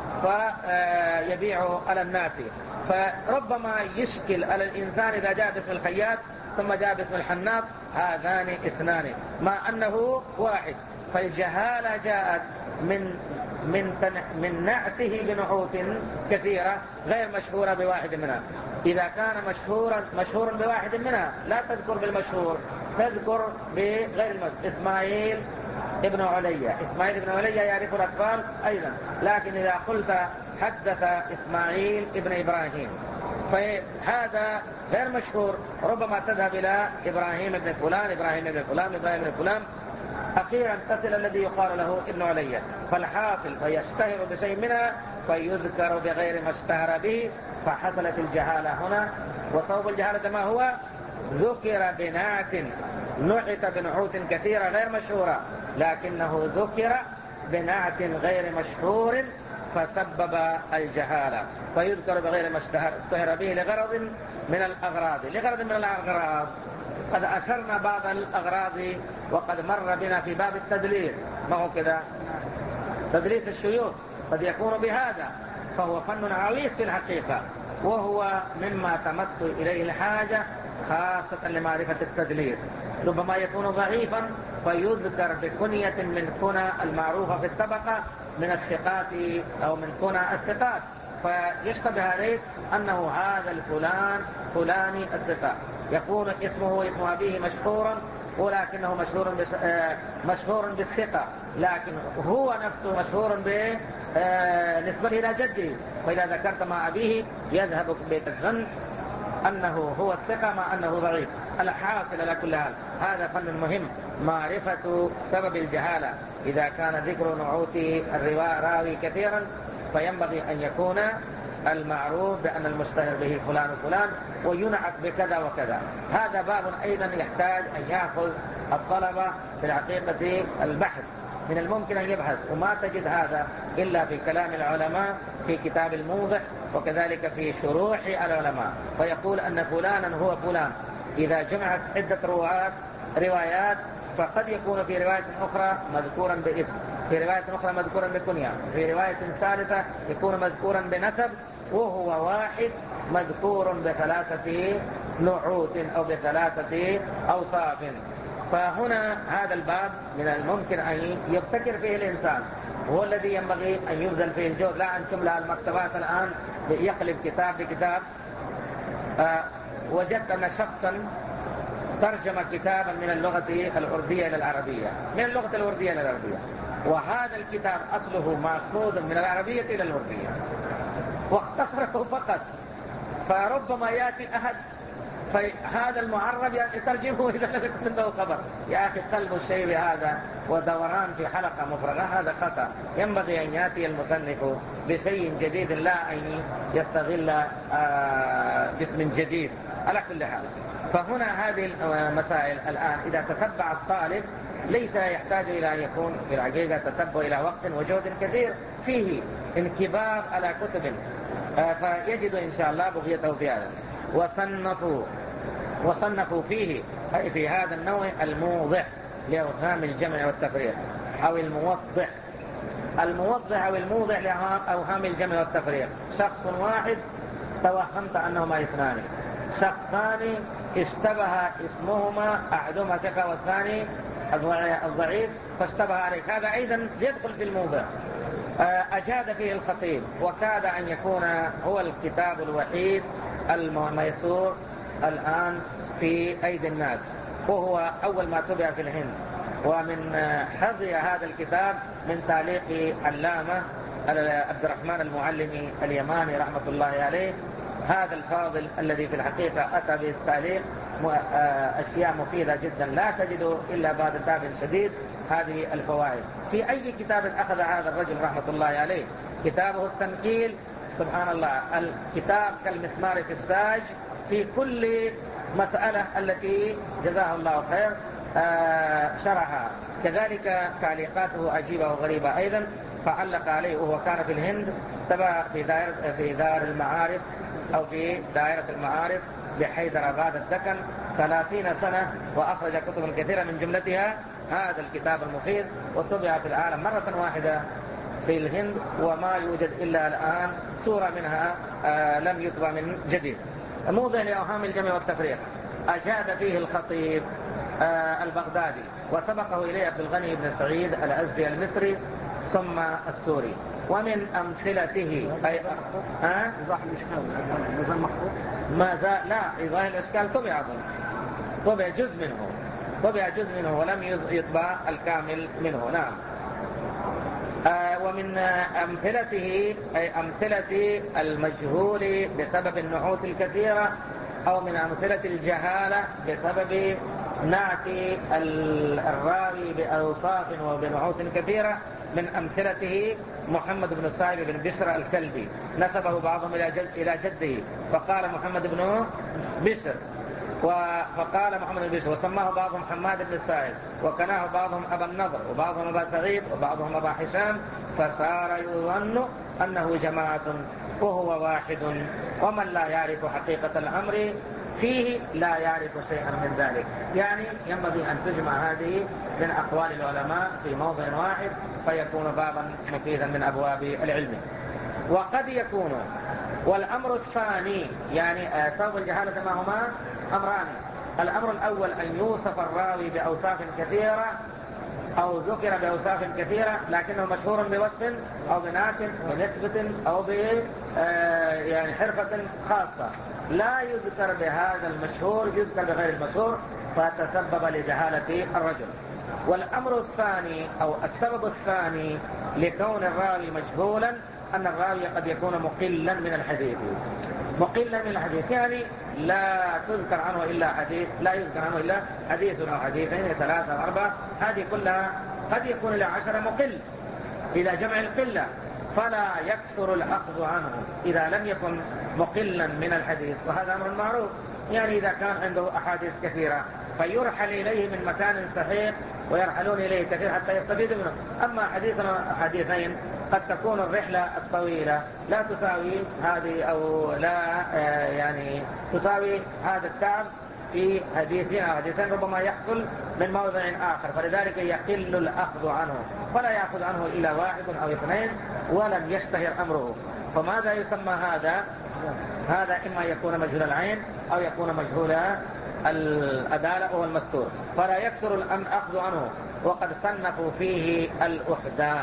فيبيع على الناس. فربما يشكل على الإنسان إذا جاء باسم الخياط ثم جاء باسم الحناط، هذان اثنان مع أنه واحد. فالجهالة جاءت من من من نعته بنعوت كثيرة غير مشهورة بواحد منها. إذا كان مشهورا مشهورا بواحد منها لا تذكر بالمشهور، تذكر بغير المشهور. إسماعيل ابن علي، إسماعيل ابن علي يعرف الأطفال أيضا، لكن إذا قلت حدث إسماعيل ابن إبراهيم فهذا غير مشهور، ربما تذهب إلى إبراهيم ابن فلان، إبراهيم ابن فلان، إبراهيم ابن فلان، أخيرا تصل الذي يقال له ابن علي. فالحاصل فيشتهر بشيء منها فيذكر بغير ما اشتهر به، فحصلت الجهالة هنا. وصوب الجهالة ما هو؟ ذكر بنعت، نعت بنعوت كثيرة غير مشهورة، لكنه ذكر بنعت غير مشهور فسبب الجهالة، فيذكر بغير ما اشتهر به لغرض من الأغراض. لغرض من الأغراض قد أشرنا بعض الأغراض وقد مر بنا في باب التدليس، ما هو كذا؟ تدليس الشيوخ قد يكون بهذا، فهو فن عويص في الحقيقة، وهو مما تمس إليه الحاجة خاصة لمعرفة التدليس. ربما يكون ضعيفا فيذكر بكنية من كنى المعروفة في الطبقة من الثقات أو من كنى الثقات، فيشتبه عليه أنه هذا الفلان فلاني الثقة، يكون اسمه اسم أبيه مشهورا ولكنه مشهور مشهور بالثقة، لكن هو نفسه مشهور بالنسبة إلى جده، فإذا ذكرت مع أبيه يذهب بالظن أنه هو الثقة مع أنه ضعيف. الحاصل على كل حال هذا فن مهم، معرفة سبب الجهالة. إذا كان ذكر نعوت الراوي كثيرا فينبغي أن يكون المعروف بأن المشتهر به فلان وفلان وينعت بكذا وكذا. هذا باب أيضا يحتاج أن يأخذ الطلبة في الحقيقة البحث من الممكن أن يبحث، وما تجد هذا إلا في كلام العلماء في كتاب الموضح، وكذلك في شروح العلماء، فيقول أن فلانا هو فلان. إذا جمعت عدة روايات روايات فقد يكون في رواية أخرى مذكورا باسم، في رواية أخرى مذكورا بكنية، في رواية ثالثة يكون مذكورا بنسب، وهو واحد مذكور بثلاثة نعوت أو بثلاثة أوصاف. فهنا هذا الباب من الممكن أن يبتكر فيه الإنسان، هو الذي ينبغي أن يبذل فيه الجهد، لا أن تملأ المكتبات الآن يقلب كتاب بكتاب. آه وجدت أن شخصا ترجم كتابا من اللغة الأردية إلى العربية، من اللغة الأردية إلى العربية، وهذا الكتاب أصله مأخوذ من العربية إلى الأردية واختصره فقط. فربما يأتي أحد فهذا المعرب يترجمه إذا لم يكن له خبر. يا أخي قلب الشيء بهذا ودوران في حلقة مفرغة هذا خطأ. ينبغي أن يأتي المصنف بشيء جديد، لا أن يستغل باسم جديد. على كل حال، فهنا هذه المسائل الآن إذا تتبع الطالب ليس يحتاج إلى أن يكون في الحقيقة تتبع إلى وقت وجهد كثير فيه انكباب على كتب، فيجد إن شاء الله بغيته في هذا. وصنفوا وصنفوا فيه أي في هذا النوع الموضح لأوهام الجمع والتفريق، أو الموضح الموضح أو الموضح لأوهام الجمع والتفريق. شخص واحد توهمت أنهما اثنان، شخص ثاني اشتبه اسمهما أحدهما ثقة والثاني الضعيف فاشتبه عليك، هذا أيضا يدخل في الموضع. أجاد فيه الخطيب، وكاد أن يكون هو الكتاب الوحيد الميسور الآن في أيدي الناس، وهو أول ما طبع في الهند. ومن حظي هذا الكتاب من تعليق علامة عبد الرحمن المعلمي اليماني رحمة الله عليه، هذا الفاضل الذي في الحقيقة أتى بالتعليق أشياء مفيدة جدا لا تجد إلا بعد تعب شديد هذه الفوائد. في أي كتاب أخذ هذا الرجل رحمة الله عليه؟ كتابه التنقيل، سبحان الله، الكتاب كالمسمار في الساج في كل مسألة التي جزاه الله خير شرحها. كذلك تعليقاته عجيبة وغريبة أيضا، فعلق عليه وهو كان في الهند، تبع في دائرة في دار المعارف أو في دائرة المعارف بحيدراباد الدكن ثلاثين سنة، وأخرج كتب كثيرة من جملتها هذا الكتاب المفيد، وطبع في العالم مرة واحدة في الهند، وما يوجد إلا الآن سورة منها آه لم يطبع من جديد. موضع لأوهام الجمع والتفريق أجاد فيه الخطيب آه البغدادي، وسبقه إليه عبد الغني بن سعيد الأزدي المصري ثم السوري. ومن أمثلته أي ها إيضاح الإشكال ما زال محفوظ؟ ما زال لا، إيضاح الإشكال طبع أظن، طبع جزء منه، طبع جزء منه ولم يطبع الكامل منه. نعم. آه ومن أمثلته أي أمثلة المجهول بسبب النعوت الكثيرة، أو من أمثلة الجهالة بسبب نعت الراوي بأوصاف وبنعوت كثيرة. من أمثلته محمد بن صاحب بن بشر الكلبي، نسبه بعضهم إلى جد إلى جده فقال محمد بن بشر، فقال محمد بن بشر، وسماه بعضهم حماد بن السائب، وكناه بعضهم أبا النضر، وبعضهم أبا سعيد، وبعضهم أبا حشام، فصار يظن أنه جماعة وهو واحد. ومن لا يعرف حقيقة الأمر فيه لا يعرف شيئا من ذلك. يعني ينبغي أن تجمع هذه من أقوال العلماء في موضع واحد فيكون بابا مفيدا من أبواب العلم. وقد يكون والأمر الثاني، يعني سبب الجهالة ما هما أمران. الأمر الأول أن يوصف الراوي بأوصاف كثيرة أو ذكر بأوصاف كثيرة لكنه مشهور بوصف أو بنعت بنسبة أو ب يعني حرفة خاصة، لا يذكر بهذا المشهور، يذكر بغير المشهور، فتسبب لجهالة الرجل. والأمر الثاني أو السبب الثاني لكون الراوي مجهولا أن الراوي قد يكون مقلا من الحديث، مقلا من الحديث يعني لا تذكر عنه إلا حديث، لا يذكر عنه إلا حديث أو حديثين ثلاثة أو أربعة، هذه كلها قد يكون إلى عشرة مقل إلى جمع القلة. فلا يكثر الأخذ عنه إذا لم يكن مقلا من الحديث، وهذا أمر معروف. يعني إذا كان عنده أحاديث كثيرة فيرحل إليه من مكان صحيح ويرحلون إليه كثير حتى يستفيد منه. أما حديثنا حديثين قد تكون الرحلة الطويلة لا تساوي هذه أو لا يعني تساوي هذا التعب في حديثين أو حديثين ربما يحصل من موضع آخر، فلذلك يقل الأخذ عنه، فلا يأخذ عنه إلا واحد أو اثنين ولم يشتهر أمره. فماذا يسمى هذا؟ هذا إما يكون مجهول العين أو يكون مجهول الأدالة أو المستور، فلا يكثر الأخذ عنه. وقد صنفوا فيه الأحدان.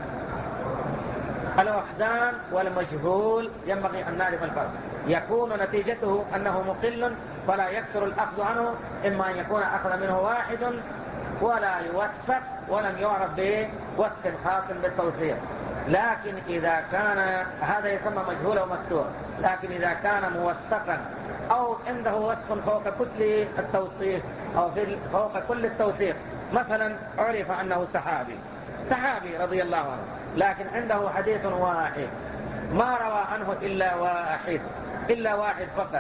الأحدان والمجهول ينبغي أن نعرف الفرق. يكون نتيجته أنه مقل فلا يكثر الأخذ عنه، إما أن يكون أخذ منه واحد ولا يوثق ولم يعرف بوصف خاص بالتوثيق. لكن إذا كان هذا يسمى مجهول ومستور. لكن إذا كان موثقا أو عنده وصف فوق كل التوصيف أو فوق كل التوثيق، مثلا عرف أنه صحابي صحابي رضي الله عنه، لكن عنده حديث واحد ما روى عنه إلا واحد إلا واحد فقط،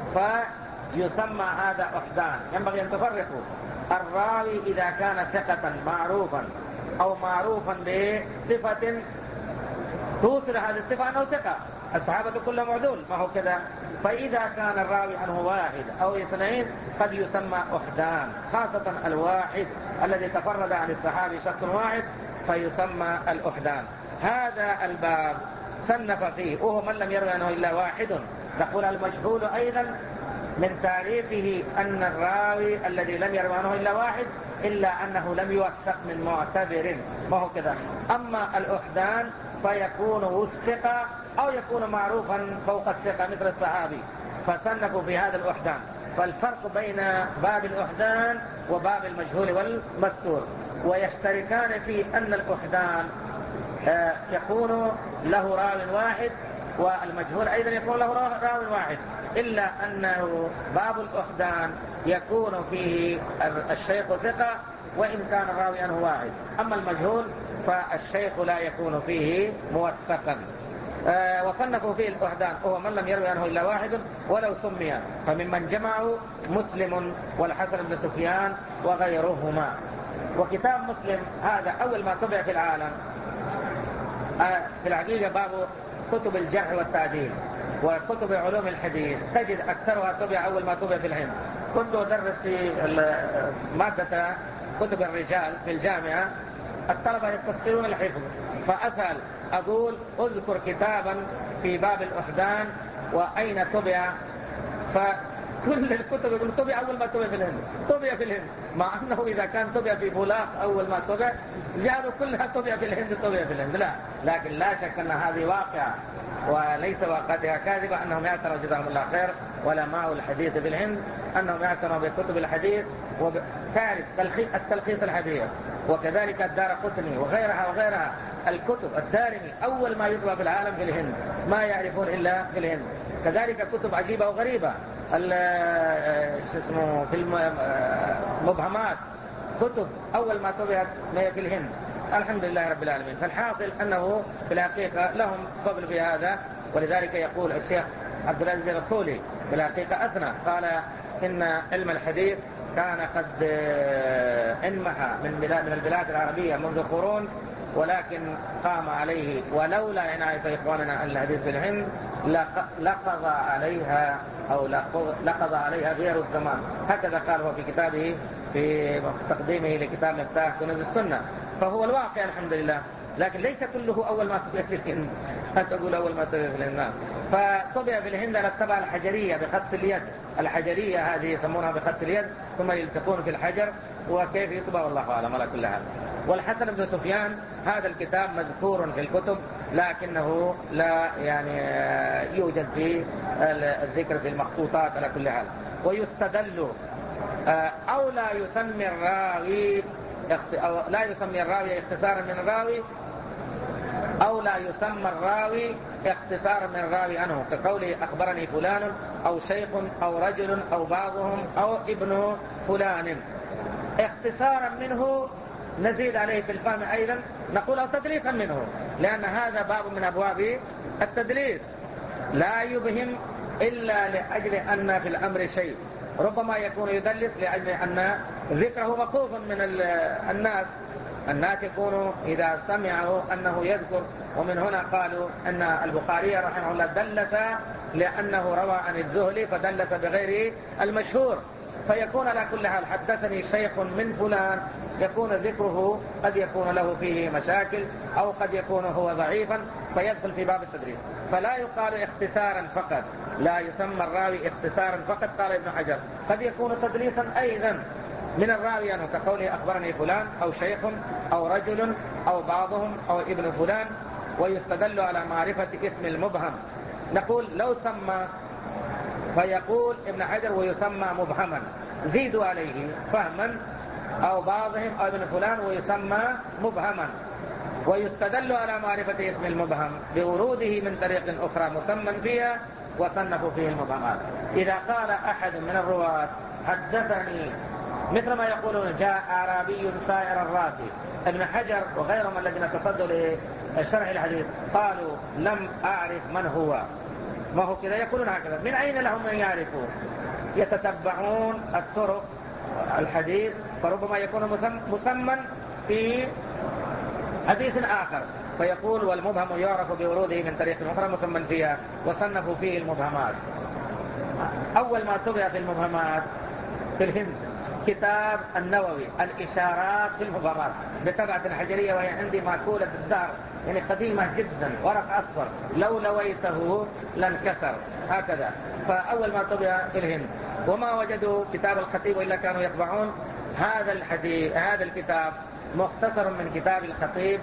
فيسمى هذا أحدان. ينبغي أن تفرقوا الراوي إذا كان ثقة معروفا أو معروفا بصفة توصل هذه الصفة أنه ثقة، الصحابة كلهم عدول، ما هو كذا. فإذا كان الراوي عنه واحد أو اثنين قد يسمى أحدان، خاصة الواحد الذي تفرد عن الصحابي شخص واحد فيسمى الأحدان. هذا الباب صنف فيه وهو من لم يروي عنه إلا واحد. نقول المجهول أيضا من تعريفه أن الراوي الذي لم يروي عنه إلا واحد إلا أنه لم يوثق من معتبر، ما هو كذا. أما الأحدان فيكون وثقة أو يكون معروفا فوق الثقة مثل الصحابي، فصنفوا في هذا الأحدان. فالفرق بين باب الأحدان وباب المجهول والمستور، ويشتركان في أن الأحدان يكون له راو واحد والمجهول أيضا يكون له راو واحد، إلا أنه باب الأحدان يكون فيه الشيخ ثقة وإن كان الراوي عنه واحد. أما المجهول فالشيخ لا يكون فيه موثقا. آه وصنفوا فيه الأحدان وهو من لم يروي عنه إلا واحد ولو سمي، فممن جمعوا مسلم والحسن بن سفيان وغيرهما. وكتاب مسلم هذا أول ما طبع في العالم آه في الحقيقة باب كتب الجرح والتعديل وكتب علوم الحديث تجد أكثرها طبع أول ما طبع في الهند. كنت أدرس في مادة كتب الرجال في الجامعة، الطلبة يستسقطون الحفظ، فأسأل أقول أذكر كتابا في باب الأحدان وأين طبع، فكل الكتب يقول طبع أول ما طبع في الهند طبع في الهند، مع أنه إذا كان طبع في بولاق أول ما طبع جابوا كلها طبع في الهند طبع في الهند. لا، لكن لا شك أن هذه واقعة وليس واقعتها كاذبة، أنهم يعتنوا جزاهم الله خير ولا معه الحديث في الهند، أنهم يعتنوا بكتب الحديث وتعرف التلخيص الحديث، وكذلك الدار قطني وغيرها وغيرها الكتب. الدارمي أول ما يطبع في العالم في الهند، ما يعرفون إلا في الهند. كذلك كتب عجيبة وغريبة اسمه في المبهمات، كتب أول ما طبعت في الهند. الحمد لله رب العالمين. فالحاصل أنه في الحقيقة لهم فضل في هذا، ولذلك يقول الشيخ عبد العزيز الرسولي في الحقيقة أثنى قال إن علم الحديث كان قد انمحى من بلاد من البلاد العربية منذ قرون، ولكن قام عليه ولولا عناية إخواننا الحديث في الهند لقضى عليها أو لقضى عليها غير الزمان. هكذا قال هو في كتابه في تقديمه لكتاب مفتاح كنوز السنة. فهو الواقع الحمد لله، لكن ليس كله أول ما طبع في الهند. لا تقول أول ما طبع في الهند. فطبع في الهند على الطبعة الحجرية بخط اليد، الحجرية هذه يسمونها بخط اليد، ثم يلصقون في الحجر، وكيف يطبع والله أعلم على كل حال. والحسن بن سفيان هذا الكتاب مذكور في الكتب لكنه لا يعني يوجد في الذكر في المخطوطات على كل حال. ويستدل أو لا يسمي الراوي أو لا يسمي الراوي اختصارا من الراوي، أو لا يسمى الراوي اختصارا من الراوي عنه، كقوله أخبرني فلان أو شيخ أو رجل أو بعضهم أو ابن فلان. اختصارا منه نزيد عليه في الفهم أيضا نقول أو تدليسا منه، لأن هذا باب من أبواب التدليس، لا يبهم إلا لأجل أن في الأمر شيء، ربما يكون يدلس لأجل أن ذكره مخوف من الناس، الناس يكونوا إذا سمعوا أنه يذكر. ومن هنا قالوا أن البخاري رحمه الله دلس لأنه روى عن الزهري فدلس بغير المشهور، فيكون على كل حال حدثني شيخ من فلان، يكون ذكره قد يكون له فيه مشاكل أو قد يكون هو ضعيفا فيدخل في باب التدريس. فلا يقال اختصارا فقط، لا يسمى الراوي اختصارا فقط. قال ابن حجر قد يكون تدليسا أيضا من الراوي، يعني كقوله أخبرني فلان أو شيخ أو رجل أو بعضهم أو ابن فلان، ويستدل على معرفة اسم المبهم. نقول لو سمى فيقول ابن حجر ويسمى مبهما، زيدوا عليه فهما أو بعضهم أو ابن فلان ويسمى مبهما، ويستدل على معرفة اسم المبهم بوروده من طريق أخرى مسمى فيها وصنفوا فيه المبهمات. إذا قال أحد من الرواة حدثني، مثل ما يقولون جاء أعرابي سائر الراسي، ابن حجر وغيرهم الذين تصدوا لشرح الحديث قالوا لم أعرف من هو، ما هو كذا يقولون هكذا، من أين لهم من يعرفوا؟ يتتبعون الطرق الحديث، فربما يكون مسمى في حديث آخر، فيقول والمبهم يعرف بوروده من طريق أخرى مسمى فيها وصنفوا فيه المبهمات. أول ما طبع في المبهمات في الهند كتاب النووي الإشارات في المبهمات بطبعة حجرية، وهي عندي معقولة الدار، يعني قديمة جدا، ورق أصفر لو لويته لانكسر هكذا. فأول ما طبع في الهند وما وجدوا كتاب الخطيب إلا كانوا يطبعون هذا الحديث. هذا الكتاب مختصر من كتاب الخطيب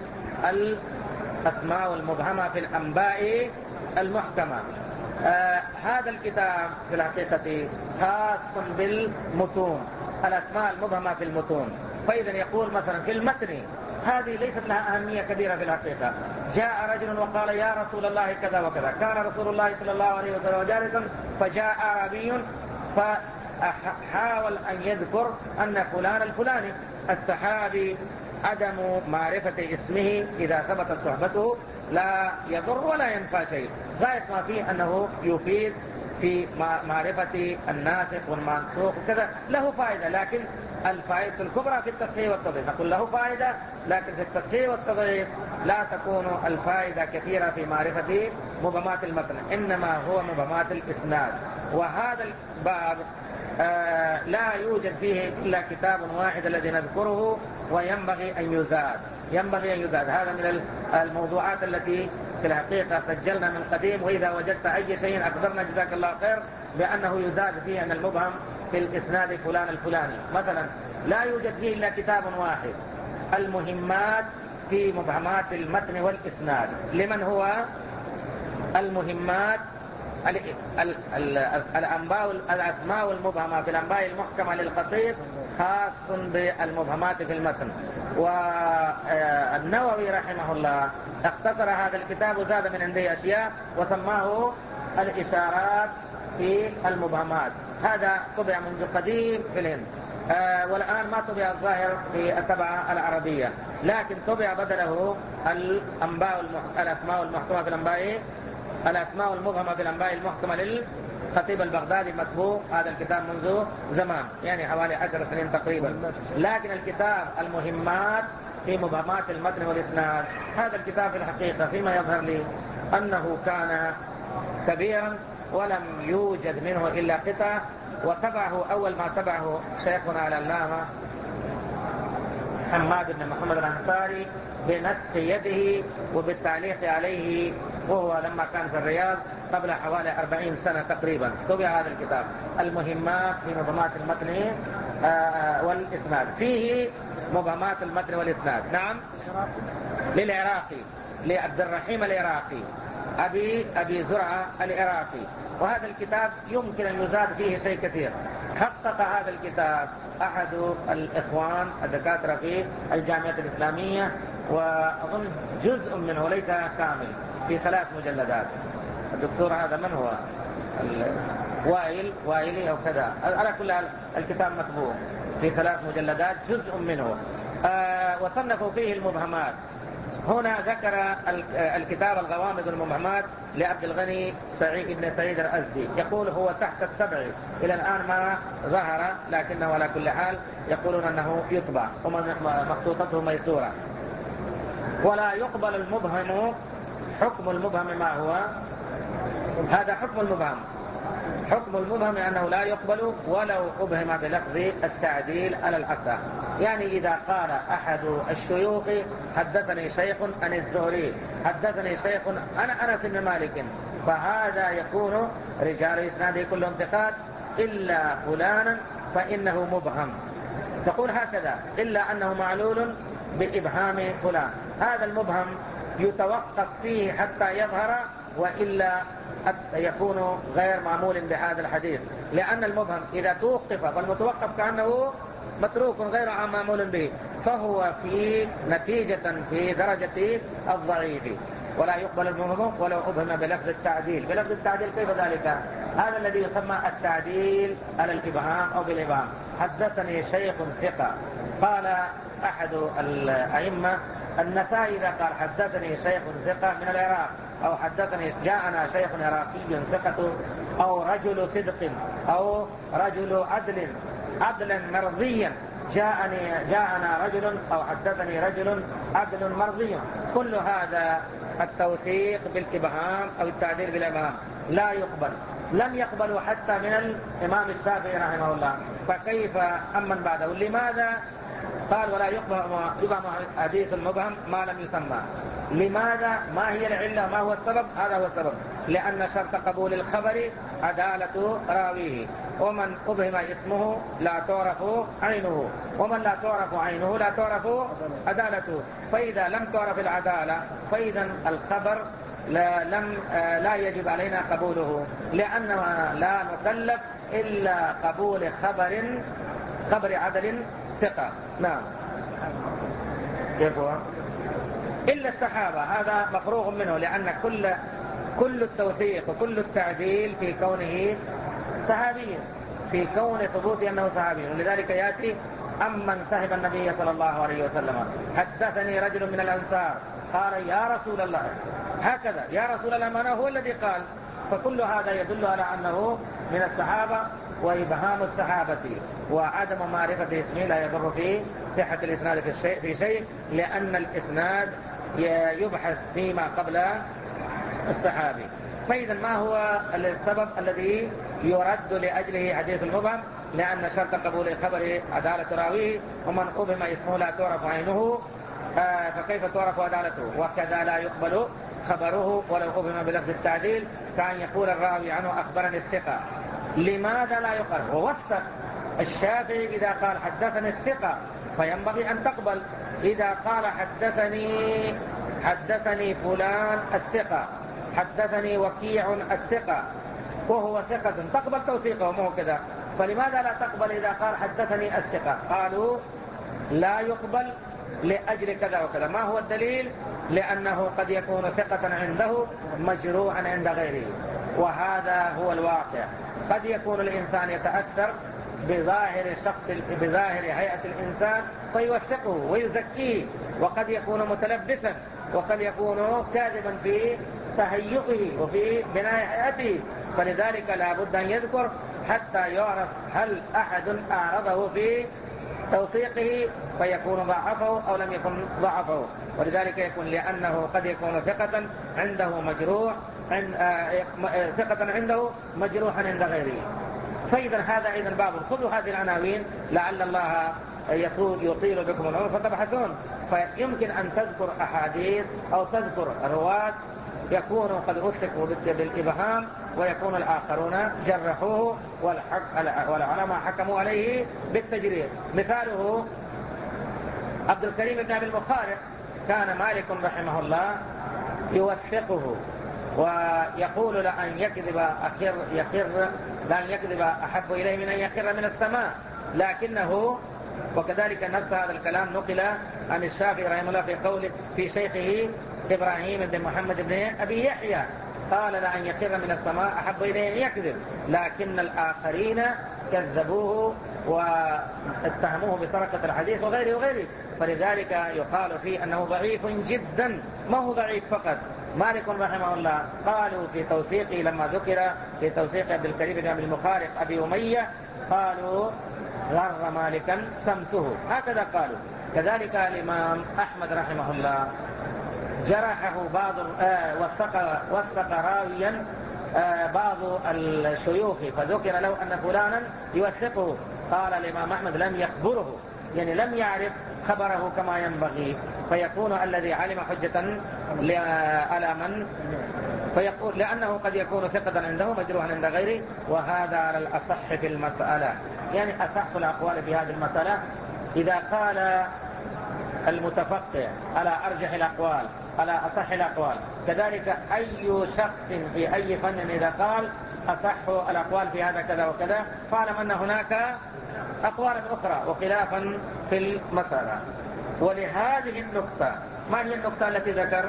الأسماء المبهمة في الأنباء المحكمة. آه هذا الكتاب في الحقيقة خاص بالمتون، الأسماء المبهمة في المتون. فإذا يقول مثلا في المتن هذه ليست لها أهمية كبيرة في الحقيقة، جاء رجل وقال يا رسول الله كذا وكذا، كان رسول الله صلى الله عليه وسلم جالسا فجاء أعرابي فحاول أن يذكر أن فلان الفلاني. الصحابي عدم معرفة اسمه إذا ثبتت صحبته لا يضر ولا ينفع شيء، غاية ما فيه أنه يفيد في معرفة الناسخ والمنسوخ وكذا، له فائدة، لكن الفائدة الكبرى في التصحيح والتضعيف. نقول له فائدة، لكن في التصحيح والتضعيف لا تكون الفائدة كثيرة في معرفة مبهمات المتن، إنما هو مبهمات الإسناد. وهذا الباب آه لا يوجد فيه إلا كتاب واحد الذي نذكره، وينبغي أن يزاد، ينبغي أن يزاد. هذا من الموضوعات التي في الحقيقة سجلنا من قديم، وإذا وجدت أي شيء أخبرنا جزاك الله خير بأنه يزاد فيه أن المبهم في الإسناد فلان الفلاني. مثلا لا يوجد فيه إلا كتاب واحد، المهمات في مبهمات المتن والإسناد. لمن هو المهمات؟ الأنباء الأسماء المبهمة في الأنباء المحكمة للخطيب خاص بالمبهمات في المتن. والنووي رحمه الله اختصر هذا الكتاب وزاد من عنده أشياء وسماه الإشارات في المبهمات. هذا طبع منذ قديم في الهند، آه والآن ما طبع الظاهر في الطبعة العربية، لكن طبع بدله الأنباء المح... الأسماء المحكمة في الأنباء الأسماء المبهمة في الأنباء المحكمة للخطيب البغدادي، مطبوع هذا الكتاب منذ زمان، يعني حوالي عشر سنين تقريبا. لكن الكتاب المهمات في مبهمات المتن والإسناد، هذا الكتاب في الحقيقة فيما يظهر لي أنه كان كبيرا ولم يوجد منه إلا قطعة، وتبعه أول ما تبعه شيخنا العلامة حماد بن محمد الأنصاري بنسخ يده وبالتعليق عليه، وهو لما كان في الرياض قبل حوالي أربعين سنة تقريبا طبع هذا الكتاب المهمات في مبهمات المتن والإسناد. فيه مبهمات المتن والإسناد. نعم، للعراقي، لعبد الرحيم العراقي، أبي أبي زرعة العراقي. وهذا الكتاب يمكن أن يزاد فيه شيء كثير. حقق هذا الكتاب أحد الإخوان الدكاترة في الجامعة الإسلامية، وأظن جزء منه ليس كامل في ثلاث مجلدات. الدكتور هذا من هو؟ وائل وائلي أو كذا. على كل الكتاب مطبوع في ثلاث مجلدات، جزء منه آه وصنفوا فيه المبهمات. هنا ذكر الكتاب الغوامض المبهمات لعبد الغني سعيد بن سعيد الأزدي، يقول هو تحت السبع إلى الآن ما ظهر، لكنه على كل حال يقولون أنه يطبع ومخطوطته ميسورة. ولا يقبل المبهم. حكم المبهم ما هو؟ هذا حكم المبهم. حكم المبهم أنه لا يقبل ولو أبهم بلفظ التعديل على الأصح. يعني إذا قال أحد الشيوخ حدثني شيخ عن الزهري حدثني شيخ أنا أنس بن مالك، فهذا يكون رجال إسناده كلهم ثقات إلا فلانا فإنه مبهم. تقول هكذا إلا أنه معلول بإبهام فلان. هذا المبهم يتوقف فيه حتى يظهر، وإلا يكون غير معمول بهذا الحديث، لأن المبهم إذا توقف فالمتوقف كأنه متروك غير معمول به، فهو في نتيجة في درجة الضعيف. ولا يقبل المبهم ولو أبهم بلفظ التعديل. بلفظ التعديل كيف ذلك؟ هذا الذي يسمى التعديل على الإبهام أو بالإبهام. حدثني شيخ ثقة. قال أحد الأئمة النسائي إذا قال حدثني شيخ ثقة من العراق، أو حدثني جاءنا شيخ عراقي ثقة، أو رجل صدق، أو رجل عدل عدلا مرضيا، جاءني جاءنا رجل، أو حدثني رجل عدل مرضي، كل هذا التوثيق بالإبهام أو التعديل بالإبهام لا يقبل. لم يقبلوا حتى من الإمام الشافعي رحمه الله، فكيف أمن بعده؟ لماذا قال ولا يقبل حديث المبهم ما لم يسمى؟ لماذا؟ ما هي العلة؟ ما هو السبب؟ هذا هو السبب، لأن شرط قبول الخبر عدالة راويه، ومن أبهم اسمه لا تعرف عينه، ومن لا تعرف عينه لا تعرف عدالته. فإذا لم تعرف العدالة فإذا الخبر لا, لم لا يجب علينا قبوله، لأننا لا نكلف إلا قبول خبر خبر عدل ثقة. نعم. كيف هو؟ إلا الصحابة هذا مفروغ منه، لأن كل كل التوثيق وكل التعديل في كونه صحابي، في كون ثبوت أنه صحابي. ولذلك يأتي أمن صاحب النبي صلى الله عليه وسلم حدثني رجل من الأنصار قال يا رسول الله، هكذا يا رسول الله ما هو الذي قال. فكل هذا يدل على أنه من الصحابة، وإبهام الصحابة وعدم معرفة اسمه لا يضر في صحة الإسناد في شيء, في شيء لأن الإسناد يبحث فيما قبل الصحابي. فإذا ما هو السبب الذي يرد لأجله حديث المبهم؟ لأن شرط قبول الخبر عدالة راويه، ومن أبهم اسمه لا تعرف عينه آه فكيف تعرف عدالته؟ وكذا لا يقبل خبره ولو أبهم بلفظ التعديل، كأن يقول الراوي عنه أخبرني الثقة. لماذا لا يقبل؟ ووثق الشافعي إذا قال حدثني الثقة فينبغي أن تقبل. إذا قال حدثني حدثني فلان الثقة، حدثني وكيع الثقة وهو ثقة، تقبل توثيقه مو كذا. فلماذا لا تقبل إذا قال حدثني الثقة؟ قالوا لا يقبل لأجل كذا وكذا. ما هو الدليل؟ لأنه قد يكون ثقة عنده مجروحا عند غيره، وهذا هو الواقع. قد يكون الإنسان يتأثر بظاهر الشخص بظاهر هيئة الإنسان فيوثقه ويزكيه، وقد يكون متلبسا، وقد يكون كاذبا في تهيئه وفي بناء هيئته. فلذلك لا بد أن يذكر حتى يعرف هل أحد أعرضه في توثيقه فيكون ضعفه أو لم يكن ضعفه. ولذلك يكون لأنه قد يكون ثقة عنده مجروح عند آه ثقة عنده مجروحا عند غيره. فإذا هذا أيضا باب. خذوا هذه العناوين لعل الله يطيل بكم العمر فتبحثون، فيمكن أن تذكر أحاديث أو تذكر رواة يكونوا قد أثقوا بالإبهام، ويكون الآخرون جرحوه والعلماء حكموا عليه بالتجريح. مثاله عبد الكريم بن أبي المخارق كان مالك رحمه الله يوثقه ويقول لأن يكذب أخر يخر لأن يكذب أحب إليه من أن يخر من السماء، لكنه وكذلك نص هذا الكلام نقل عن الشافعي رحمه الله في قوله في شيخه إبراهيم بن محمد بن أبي يحيى قال لأن يخر من السماء أحب إليه أن يكذب، لكن الآخرين كذبوه واتهموه بسرقة الحديث وغيره وغيره، فلذلك يقال فيه أنه ضعيف جدا. ما هو ضعيف فقط، مالك رحمه الله قالوا في توثيقه لما ذكر في توثيق عبد الكريم بن عبد المخارق أبي أمية قالوا غر مالكا سمته، هكذا قالوا. كذلك الإمام أحمد رحمه الله جرحه بعض آه وثق, وثق راويا آه بعض الشيوخ، فذكر له أن فلانا يوثقه، قال الإمام أحمد لم يخبره، يعني لم يعرف خبره كما ينبغي، فيكون الذي علم حجة على من فيقول، لأنه قد يكون ثقة عنده مجروحا عند غيره، وهذا على الأصح في المسألة. يعني أصح الأقوال في هذه المسألة إذا قال المتفقه على أرجح الأقوال على أصح الأقوال، كذلك أي شخص في أي فن إذا قال أصح الأقوال في هذا كذا وكذا، فاعلم أن هناك أقوال أخرى وخلافا في المسألة. ولهذه النقطة، ما هي النقطة التي ذكر؟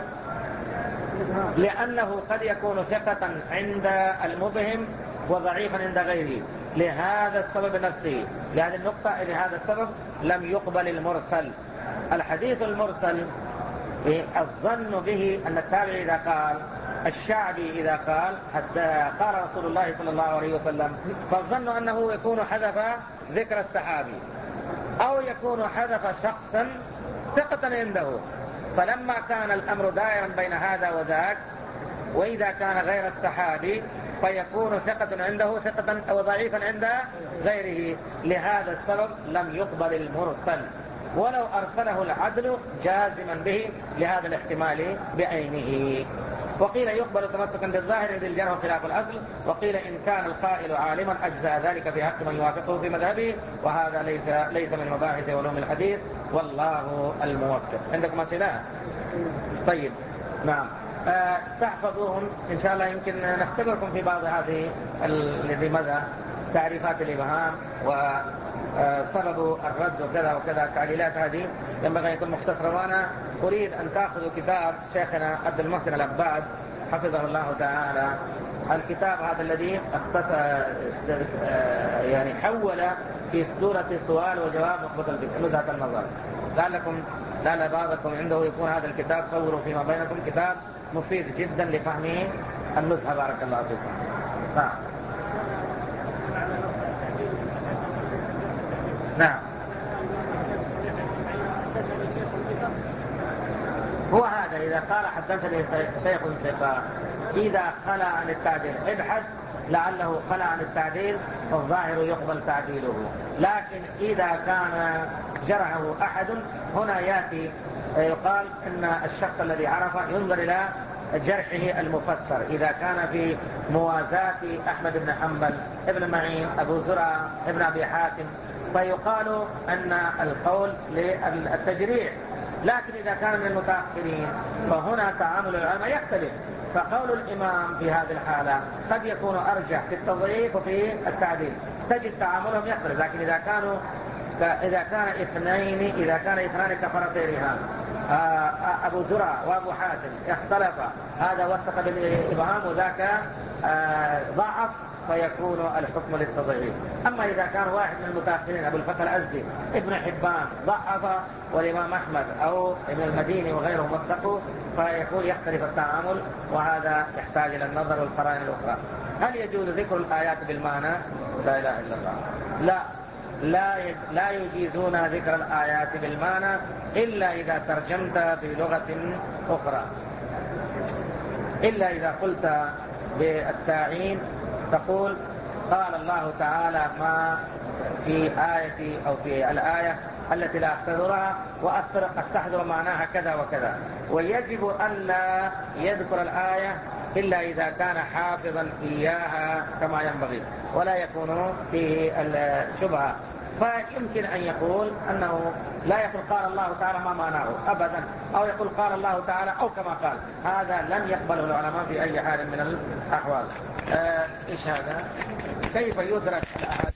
لأنه قد يكون ثقة عند المبهم وضعيفا عند غيره، لهذا السبب نفسه، لهذه النقطة، لهذا السبب لم يقبل المرسل. الحديث المرسل الظن به أن التابعي إذا قال، الشعبي إذا قال حتى قال رسول الله صلى الله عليه وسلم، فالظن أنه يكون حذف ذكر الصحابي أو يكون حذف شخصا ثقة عنده، فلما كان الأمر دائرا بين هذا وذاك، وإذا كان غير الصحابي فيكون ثقة عنده ثقة أو ضعيفا عند غيره، لهذا السبب لم يقبل المرسل، ولو أرسله العدل جازما به لهذا الاحتمال بعينه. وقيل يقبل تمسكا بالظاهر إذ الجرح خلاف الأصل، وقيل إن كان القائل عالما أجزاء ذلك في حق من يوافقه في مذهبه، وهذا ليس ليس من مباحث علوم الحديث، والله الموفق. عندكم أسئلة؟ طيب نعم، أه تحفظوهم إن شاء الله. يمكن نختبركم في بعض هذه الذي ماذا تعريفات الإبهام وسبب الرد وكذا وكذا، التعليلات هذه ينبغي أن يكون مختصرة. وأنا أريد أن تأخذوا كتاب شيخنا عبد المحسن العباد حفظه الله تعالى، الكتاب هذا الذي اختصر يعني حول في سورة السؤال وجواب نخبة نزهة النظر، لعلكم لعل بعضكم عنده يكون هذا الكتاب، صوروا فيما بينكم، كتاب مفيد جدا لفهم النزهة. بارك الله فيكم. نعم نعم، هو هذا إذا قال حدثني شيخ ثقة إذا خلى عن التعديل ابحث، لعله خلى عن التعديل فالظاهر يقبل تعديله، لكن إذا كان جرحه أحد هنا يأتي يقال إن الشخص الذي عرف ينظر إلى جرحه المفسر، إذا كان في موازاة أحمد بن حنبل ابن معين أبو زرع ابن أبي حاتم فيقال أن القول للتجريح، لكن إذا كان من المتأخرين فهنا تعامل العلماء يختلف، فقول الإمام في هذه الحالة قد يكون أرجح في التضعيف وفي التعديل، تجد تعاملهم يختلف. لكن إذا كانوا إذا كان اثنين إذا كان اثنان كفرتي رهان أبو زرع وأبو حاتم اختلفا، هذا وثق بالإبهام وذاك ضعف، فيكون الحكم للتضعيف. أما إذا كان واحد من المتأخرين أبو الفتح الأزدي ابن حبان ضعف والإمام أحمد أو ابن المديني وغيره وثقوا، فيكون يختلف التعامل، وهذا يحتاج إلى النظر والقرائن الأخرى. هل يجوز ذكر الآيات بالمعنى؟ لا إله إلا الله. لا لا لا يجيزون ذكر الآيات بالمعنى إلا إذا ترجمت بلغة أخرى، إلا إذا قلت بالتاعين تقول قال الله تعالى ما في آية أو في الآية التي لا أستحضرها وأستحضر معناها كذا وكذا، ويجب ألا يذكر الآية إلا إذا كان حافظا إياها كما ينبغي ولا يكون فيه الشبهة. فيمكن أن يقول أنه لا يقول قال الله تعالى ما معناه أبدا، أو يقول قال الله تعالى أو كما قال، هذا لن يقبله العلماء في أي حال من الأحوال. آه إيش هذا؟ كيف يدرك الأحاديث